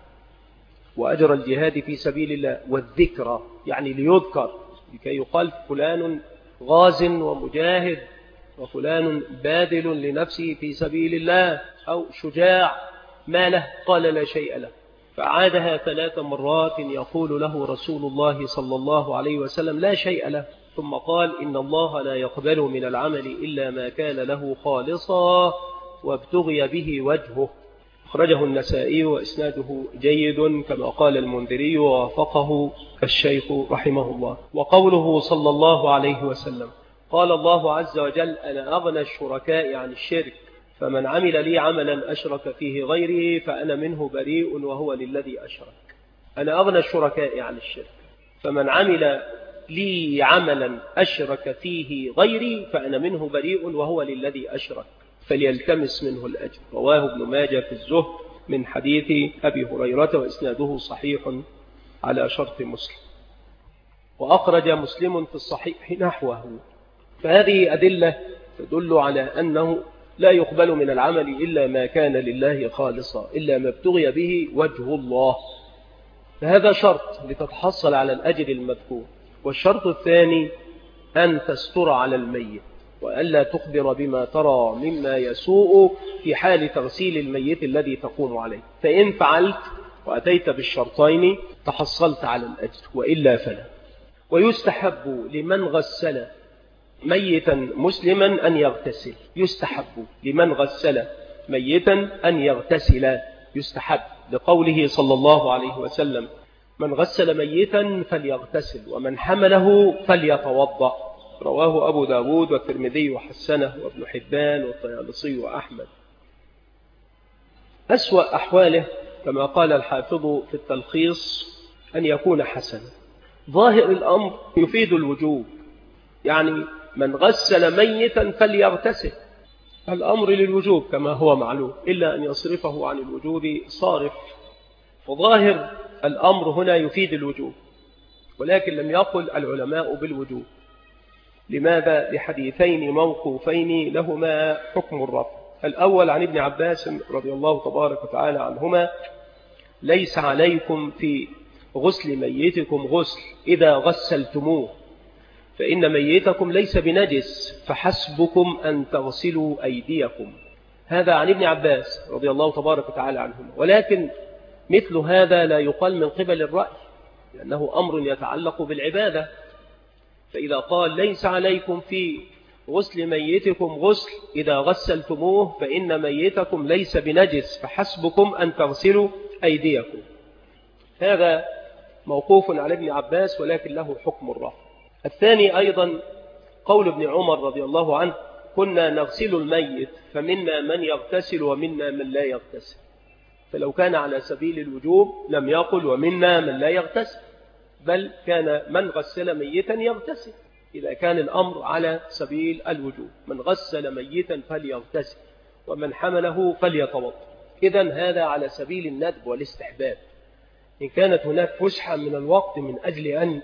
وأجر الجهاد في سبيل الله، والذكر يعني ليذكر، لكي يقال فلان غاز ومجاهد وفلان باذل لنفسه في سبيل الله أو شجاع، ما له؟ قال: لا شيء له. فعادها 3 مرات يقول له رسول الله صلى الله عليه وسلم: لا شيء له. ثم قال: إن الله لا يقبل من العمل إلا ما كان له خالصا وابتغي به وجهه. أخرجه النسائي وإسناده جيد كما قال المنذري ووافقه الشيخ رحمه الله. وقوله صلى الله عليه وسلم: قال الله عز وجل: أنا أغنى الشركاء عن الشرك، فمن عمل لي عملا أشرك فيه غيري فأنا منه بريء وهو للذي أشرك. أنا أغنى الشركاء عن الشرك، فمن عمل لي عملا أشرك فيه غيري فأنا منه بريء وهو للذي أشرك، فليلتمس منه الأجر. رواه ابن ماجه في الزهد من حديث أبي هريرة وإسناده صحيح على شرط مسلم. وأخرج مسلم في الصحيح نحوه. فهذه أدلة تدل على أنه لا يقبل من العمل إلا ما كان لله خالصا، إلا ما ابتغي به وجه الله. فهذا شرط لتتحصل على الأجر المذكور. والشرط الثاني أن تستر على الميت، وألا تخبر بما ترى مما يسوء في حال تغسيل الميت الذي تقوم عليه. فإن فعلت وأتيت بالشرطين تحصلت على الأجر، وإلا فلا. ويستحب لمن غسل ميتا مسلما أن يغتسل. يستحب لمن غسل ميتا أن يغتسل، يستحب، لقوله صلى الله عليه وسلم: من غسل ميتا فليغتسل، ومن حمله فليتوضأ. رواه أبو داود والترمذي وحسنه وابن حبان والطيالسي وأحمد. أسوأ أحواله كما قال الحافظ في التلخيص أن يكون حسنا. ظاهر الأمر يفيد الوجوب، يعني من غسل ميتا فليغتسل، الأمر للوجوب كما هو معلوم، إلا أن يصرفه عن الوجوب صارف. فظاهر الأمر هنا يفيد الوجوب، ولكن لم يقل العلماء بالوجوب. لماذا؟ لحديثين موقوفين لهما حكم الرفع. الأول عن ابن عباس رضي الله تبارك وتعالى عنهما: ليس عليكم في غسل ميتكم غسل إذا غسلتموه، فإن ميتكم ليس بنجس، فحسبكم أن تغسلوا أيديكم. هذا عن ابن عباس رضي الله تبارك وتعالى عنهما. ولكن مثل هذا لا يقال من قبل الرأي، لأنه أمر يتعلق بالعبادة. فإذا قال: ليس عليكم في غسل ميتكم غسل إذا غسلتموه، فإن ميتكم ليس بنجس، فحسبكم أن تغسلوا أيديكم، هذا موقوف على ابن عباس ولكن له حكم الرفع. الثاني أيضا قول ابن عمر رضي الله عنه: كنا نغسل الميت فمنا من يغتسل ومنا من لا يغتسل. فلو كان على سبيل الوجوب لم يقل ومنا من لا يغتسل، بل كان من غسل ميتا يغتسل، إذا كان الأمر على سبيل الوجوب. من غسل ميتا فليغتسل، ومن حمله فليتوضأ. إذن هذا على سبيل الندب والاستحباب. إن كانت هناك فسحة من الوقت من أجل أن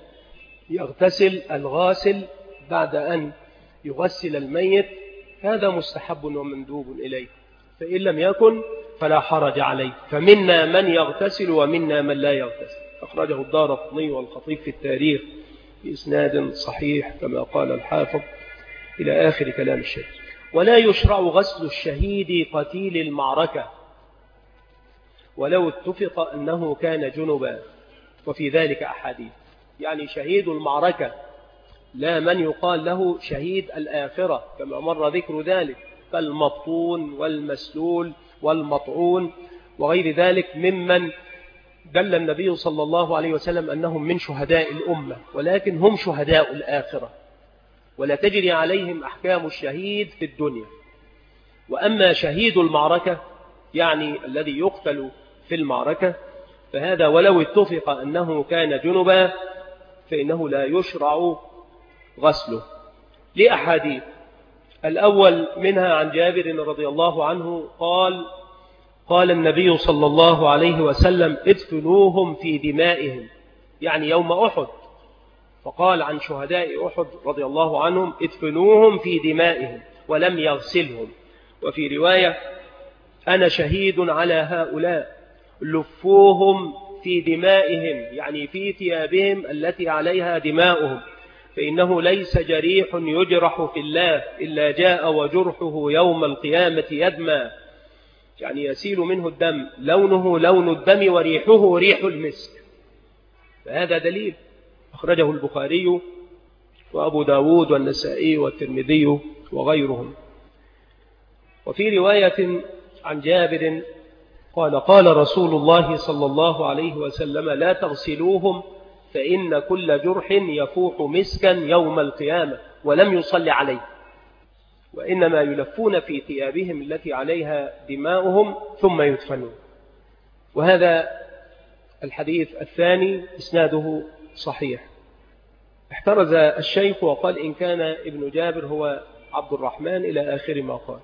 يغتسل الغاسل بعد أن يغسل الميت، هذا مستحب ومندوب إليه. فإن لم يكن فلا حرج عليه. فمنا من يغتسل ومنا من لا يغتسل. أخرجه الدارقطني والخطيب في التاريخ بإسناد صحيح كما قال الحافظ إلى آخر كلام الشيخ. ولا يشرع غسل الشهيد قتيل المعركة ولو اتفق أنه كان جنبا، وفي ذلك أحاديث. يعني شهيد المعركة، لا من يقال له شهيد الآخرة كما مر ذكر ذلك، كالمبطون والمسلول والمطعون وغير ذلك ممن دل النبي صلى الله عليه وسلم أنهم من شهداء الأمة، ولكن هم شهداء الآخرة. ولا تجري عليهم أحكام الشهيد في الدنيا. وأما شهيد المعركة يعني الذي يقتل في المعركة فهذا ولو اتفق أنه كان جنبا فإنه لا يشرع غسله لأحاديث. الأول منها عن جابر رضي الله عنه قال النبي صلى الله عليه وسلم ادفنوهم في دمائهم، يعني يوم أحد، فقال عن شهداء أحد رضي الله عنهم ادفنوهم في دمائهم ولم يغسلهم. وفي رواية أنا شهيد على هؤلاء لفوهم في دمائهم، يعني في ثيابهم التي عليها دماؤهم، فإنه ليس جريح يجرح في الله إلا جاء وجرحه يوم القيامة يدمى، يعني يسيل منه الدم، لونه لون الدم وريحه ريح المسك. فهذا دليل أخرجه البخاري وأبو داود والنسائي والترمذي وغيرهم. وفي رواية عن جابر قال رسول الله صلى الله عليه وسلم لا تغسلوهم فإن كل جرح يفوح مسكا يوم القيامة ولم يصلي عليه، وإنما يلفون في ثيابهم التي عليها دماؤهم ثم يدفنون. وهذا الحديث الثاني إسناده صحيح. احترز الشيخ وقال إن كان ابن جابر هو عبد الرحمن إلى آخر ما قال.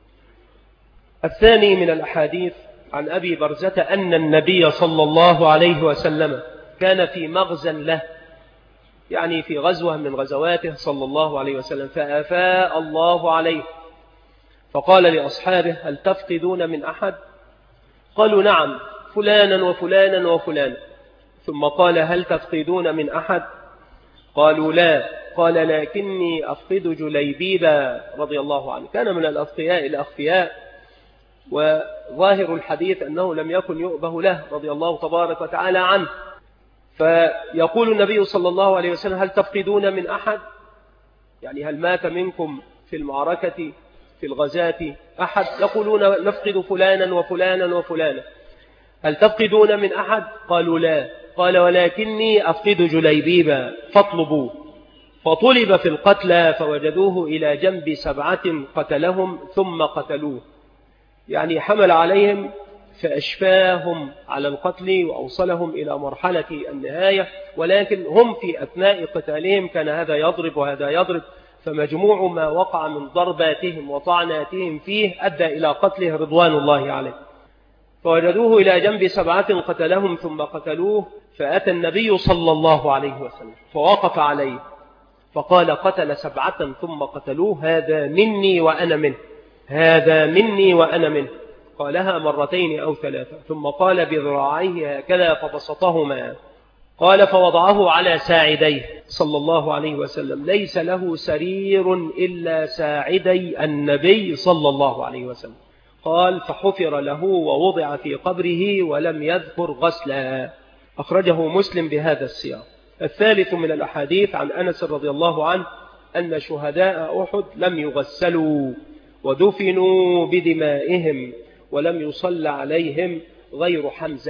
الثاني من الأحاديث عن أبي برزة أن النبي صلى الله عليه وسلم كان في مغزى له، يعني في غزوة من غزواته صلى الله عليه وسلم، فأفاء الله عليه فقال لأصحابه هل تفقدون من أحد؟ قالوا نعم فلانا وفلانا وفلانا. ثم قال هل تفقدون من أحد؟ قالوا لا. قال لكني أفقد جليبيبا رضي الله عنه، كان من الأتقياء الأخفياء، وظاهر الحديث أنه لم يكن يؤبه له رضي الله تبارك وتعالى عنه. فيقول النبي صلى الله عليه وسلم هل تفقدون من أحد؟ يعني هل مات منكم في المعركة في الغزاة أحد؟ يقولون نفقد فلانا وفلانا وفلانا. هل تفقدون من أحد؟ قالوا لا. قال ولكني أفقد جليبيبا فاطلبوه. فطلب في القتلى فوجدوه إلى جنب 7 قتلهم ثم قتلوه، يعني حمل عليهم فأشفاهم على القتل وأوصلهم إلى مرحلة النهاية، ولكن هم في أثناء قتالهم كان هذا يضرب وهذا يضرب، فمجموع ما وقع من ضرباتهم وطعناتهم فيه أدى إلى قتله رضوان الله عليه. فوجدوه إلى جنب 7 قتلهم ثم قتلوه، فأتى النبي صلى الله عليه وسلم فوقف عليه فقال قتل 7 ثم قتلوه، هذا مني وأنا منه، هذا مني وأنا منه. قالها 2 أو 3 ثم قال بذراعيه هكذا فبسطهما. قال فوضعه على ساعديه صلى الله عليه وسلم، ليس له سرير إلا ساعدي النبي صلى الله عليه وسلم. قال فحفر له ووضع في قبره ولم يذكر غسلا. أخرجه مسلم بهذا السياق. الثالث من الأحاديث عن أنس رضي الله عنه أن شهداء أحد لم يغسلوا ودفنوا بدمائهم ولم يصل عليهم غير حمزة.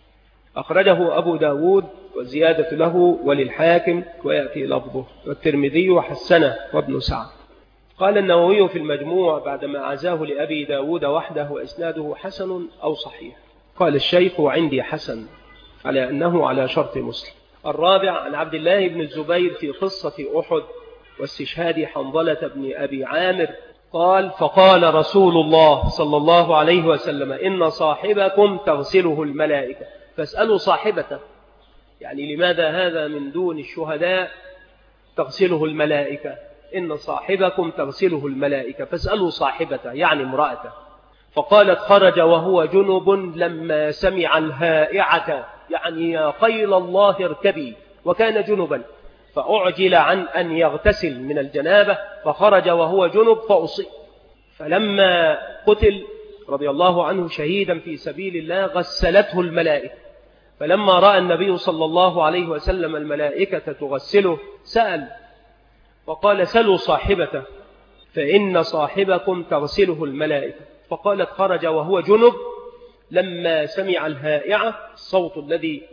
أخرجه أبو داود والزيادة له وللحاكم ويأتي لفظه، والترمذي وحسنه وابن سعد. قال النووي في المجموع بعدما عزاه لأبي داود وحده وإسناده حسن أو صحيح. قال الشيخ وعندي حسن على أنه على شرط مسلم. الرابع عن عبد الله بن الزبير في قصة أحد واستشهاد حنظلة بن أبي عامر قال فقال رسول الله صلى الله عليه وسلم إن صاحبكم تغسله الملائكة فاسألوا صاحبته، يعني لماذا هذا من دون الشهداء تغسله الملائكة؟ إن صاحبكم تغسله الملائكة فاسألوا صاحبته يعني امرأته. فقالت خرج وهو جنب لما سمع الهائعة، يعني يا خيل الله اركبي، وكان جنبا فأعجل عن أن يغتسل من الجنابة فخرج وهو جنب فأصيب، فلما قتل رضي الله عنه شهيدا في سبيل الله غسلته الملائكة. فلما رأى النبي صلى الله عليه وسلم الملائكة تغسله سأل وقال سلوا صاحبته فإن صاحبكم تغسله الملائكة. فقالت خرج وهو جنب لما سمع الهائعة، الصوت الذي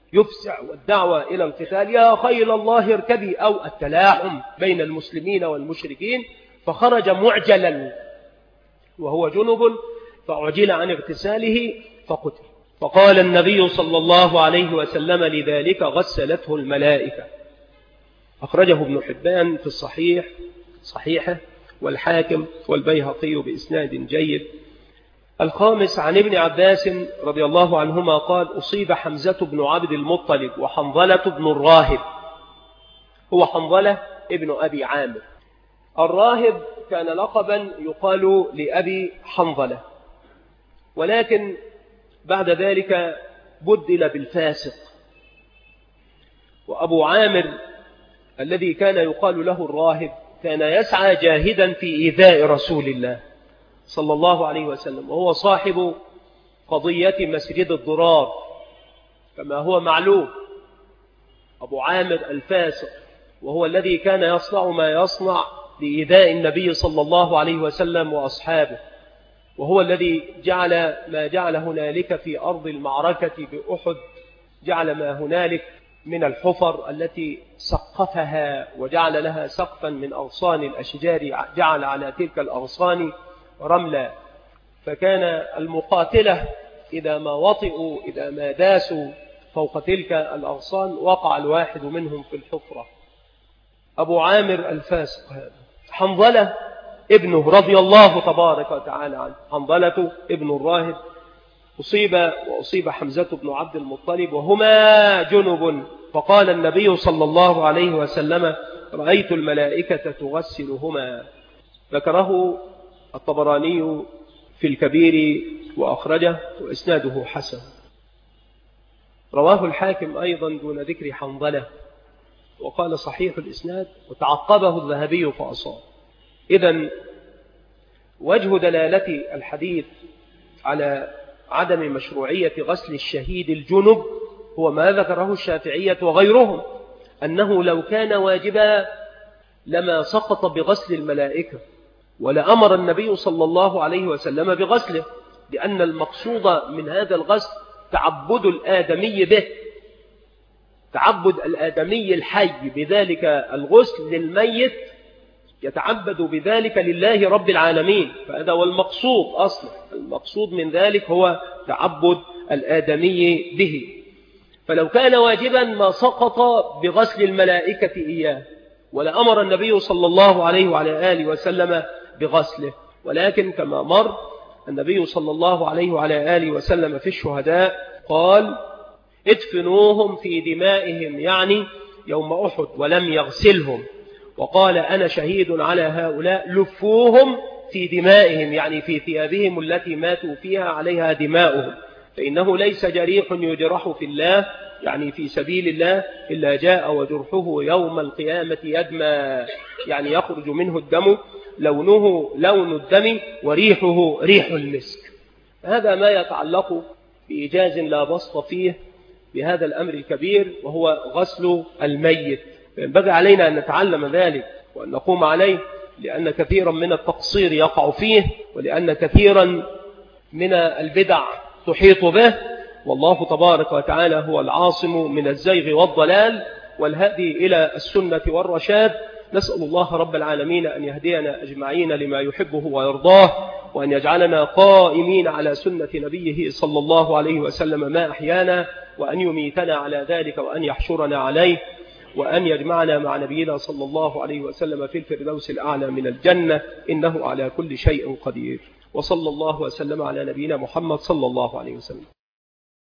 يفزع والدعوة إلى القتال: يا خيل الله اركبي، أو التلاحم بين المسلمين والمشركين، فخرج معجلا وهو جنب، فعجل عن اغتساله فقتل. فقال النبي صلى الله عليه وسلم: لذلك غسلته الملائكة. أخرجه ابن حبان في صحيحه والحاكم والبيهقي بإسناد جيد. الخامس عن ابن عباس رضي الله عنهما قال: أصيب حمزة بن عبد المطلب وحنظلة بن الراهب. هو حنظلة ابن أبي عامر. الراهب كان لقبا يقال لأبي حنظلة، ولكن بعد ذلك بدل بالفاسق. وأبو عامر الذي كان يقال له الراهب كان يسعى جاهدا في إيذاء رسول الله صلى الله عليه وسلم، وهو صاحب قضية مسجد الضرار كما هو معلوم. أبو عامر الفاسق، وهو الذي كان يصنع ما يصنع لإيذاء النبي صلى الله عليه وسلم وأصحابه، وهو الذي جعل ما جعل هنالك في أرض المعركة بأحد، جعل ما هنالك من الحفر التي سقفها وجعل لها سقفا من أغصان الأشجار، جعل على تلك الأغصان رملا، فكان المقاتلة إذا ما وطئوا، إذا ما داسوا فوق تلك الأغصان، وقع الواحد منهم في الحفرة. أبو عامر الفاسق هذا. حنظلة ابنه رضي الله تبارك وتعالى عنه، حنظلة ابن الراهب، وأصيب حمزة بن عبد المطلب وهما جنب، فقال النبي صلى الله عليه وسلم: رأيت الملائكة تغسلهما. ذكره الطبراني في الكبير وأخرجه، وإسناده حسن. رواه الحاكم أيضا دون ذكر حنظلة، وقال صحيح الإسناد، وتعقبه الذهبي فأصاب. إذن وجه دلالة الحديث على عدم مشروعية غسل الشهيد الجنب هو ما ذكره الشافعية وغيرهم، أنه لو كان واجبا لما سقط بغسل الملائكة، ولأمر النبي صلى الله عليه وسلم بغسله، لأن المقصود من هذا الغسل تعبد الآدمي به، تعبد الآدمي الحي بذلك الغسل للميت، يتعبد بذلك لله رب العالمين، فهذا هو المقصود أصلا. المقصود من ذلك هو تعبد الآدمي به. فلو كان واجبا ما سقط بغسل الملائكة إياه، ولا أمر النبي صلى الله عليه وعلى آله وسلم بغسله. ولكن كما مر النبي صلى الله عليه وعلى آله وسلم في الشهداء قال: ادفنوهم في دمائهم، يعني يوم أحد، ولم يغسلهم. وقال: أنا شهيد على هؤلاء، لفوهم في دمائهم، يعني في ثيابهم التي ماتوا فيها عليها دماؤهم، فإنه ليس جريح يجرح في الله، يعني في سبيل الله، إلا جاء وجرحه يوم القيامة يدمى، يعني يخرج منه الدم، لونه لون الدم وريحه ريح المسك. هذا ما يتعلق بإيجاز لا بسط فيه بهذا الأمر الكبير، وهو غسل الميت. ينبغي علينا أن نتعلم ذلك وأن نقوم عليه، لأن كثيرا من التقصير يقع فيه، ولأن كثيرا من البدع تحيط به، والله تبارك وتعالى هو العاصم من الزيغ والضلال والهدي إلى السنة والرشاد. نسأل الله رب العالمين أن يهدينا أجمعين لما يحبه ويرضاه، وأن يجعلنا قائمين على سنة نبيه صلى الله عليه وسلم ما أحيانا، وأن يميتنا على ذلك، وأن يحشرنا عليه، وأن يجمعنا مع نبينا صلى الله عليه وسلم في الفردوس الأعلى من الجنة، إنه على كل شيء قدير. وصلى الله وسلم على نبينا محمد صلى الله عليه وسلم.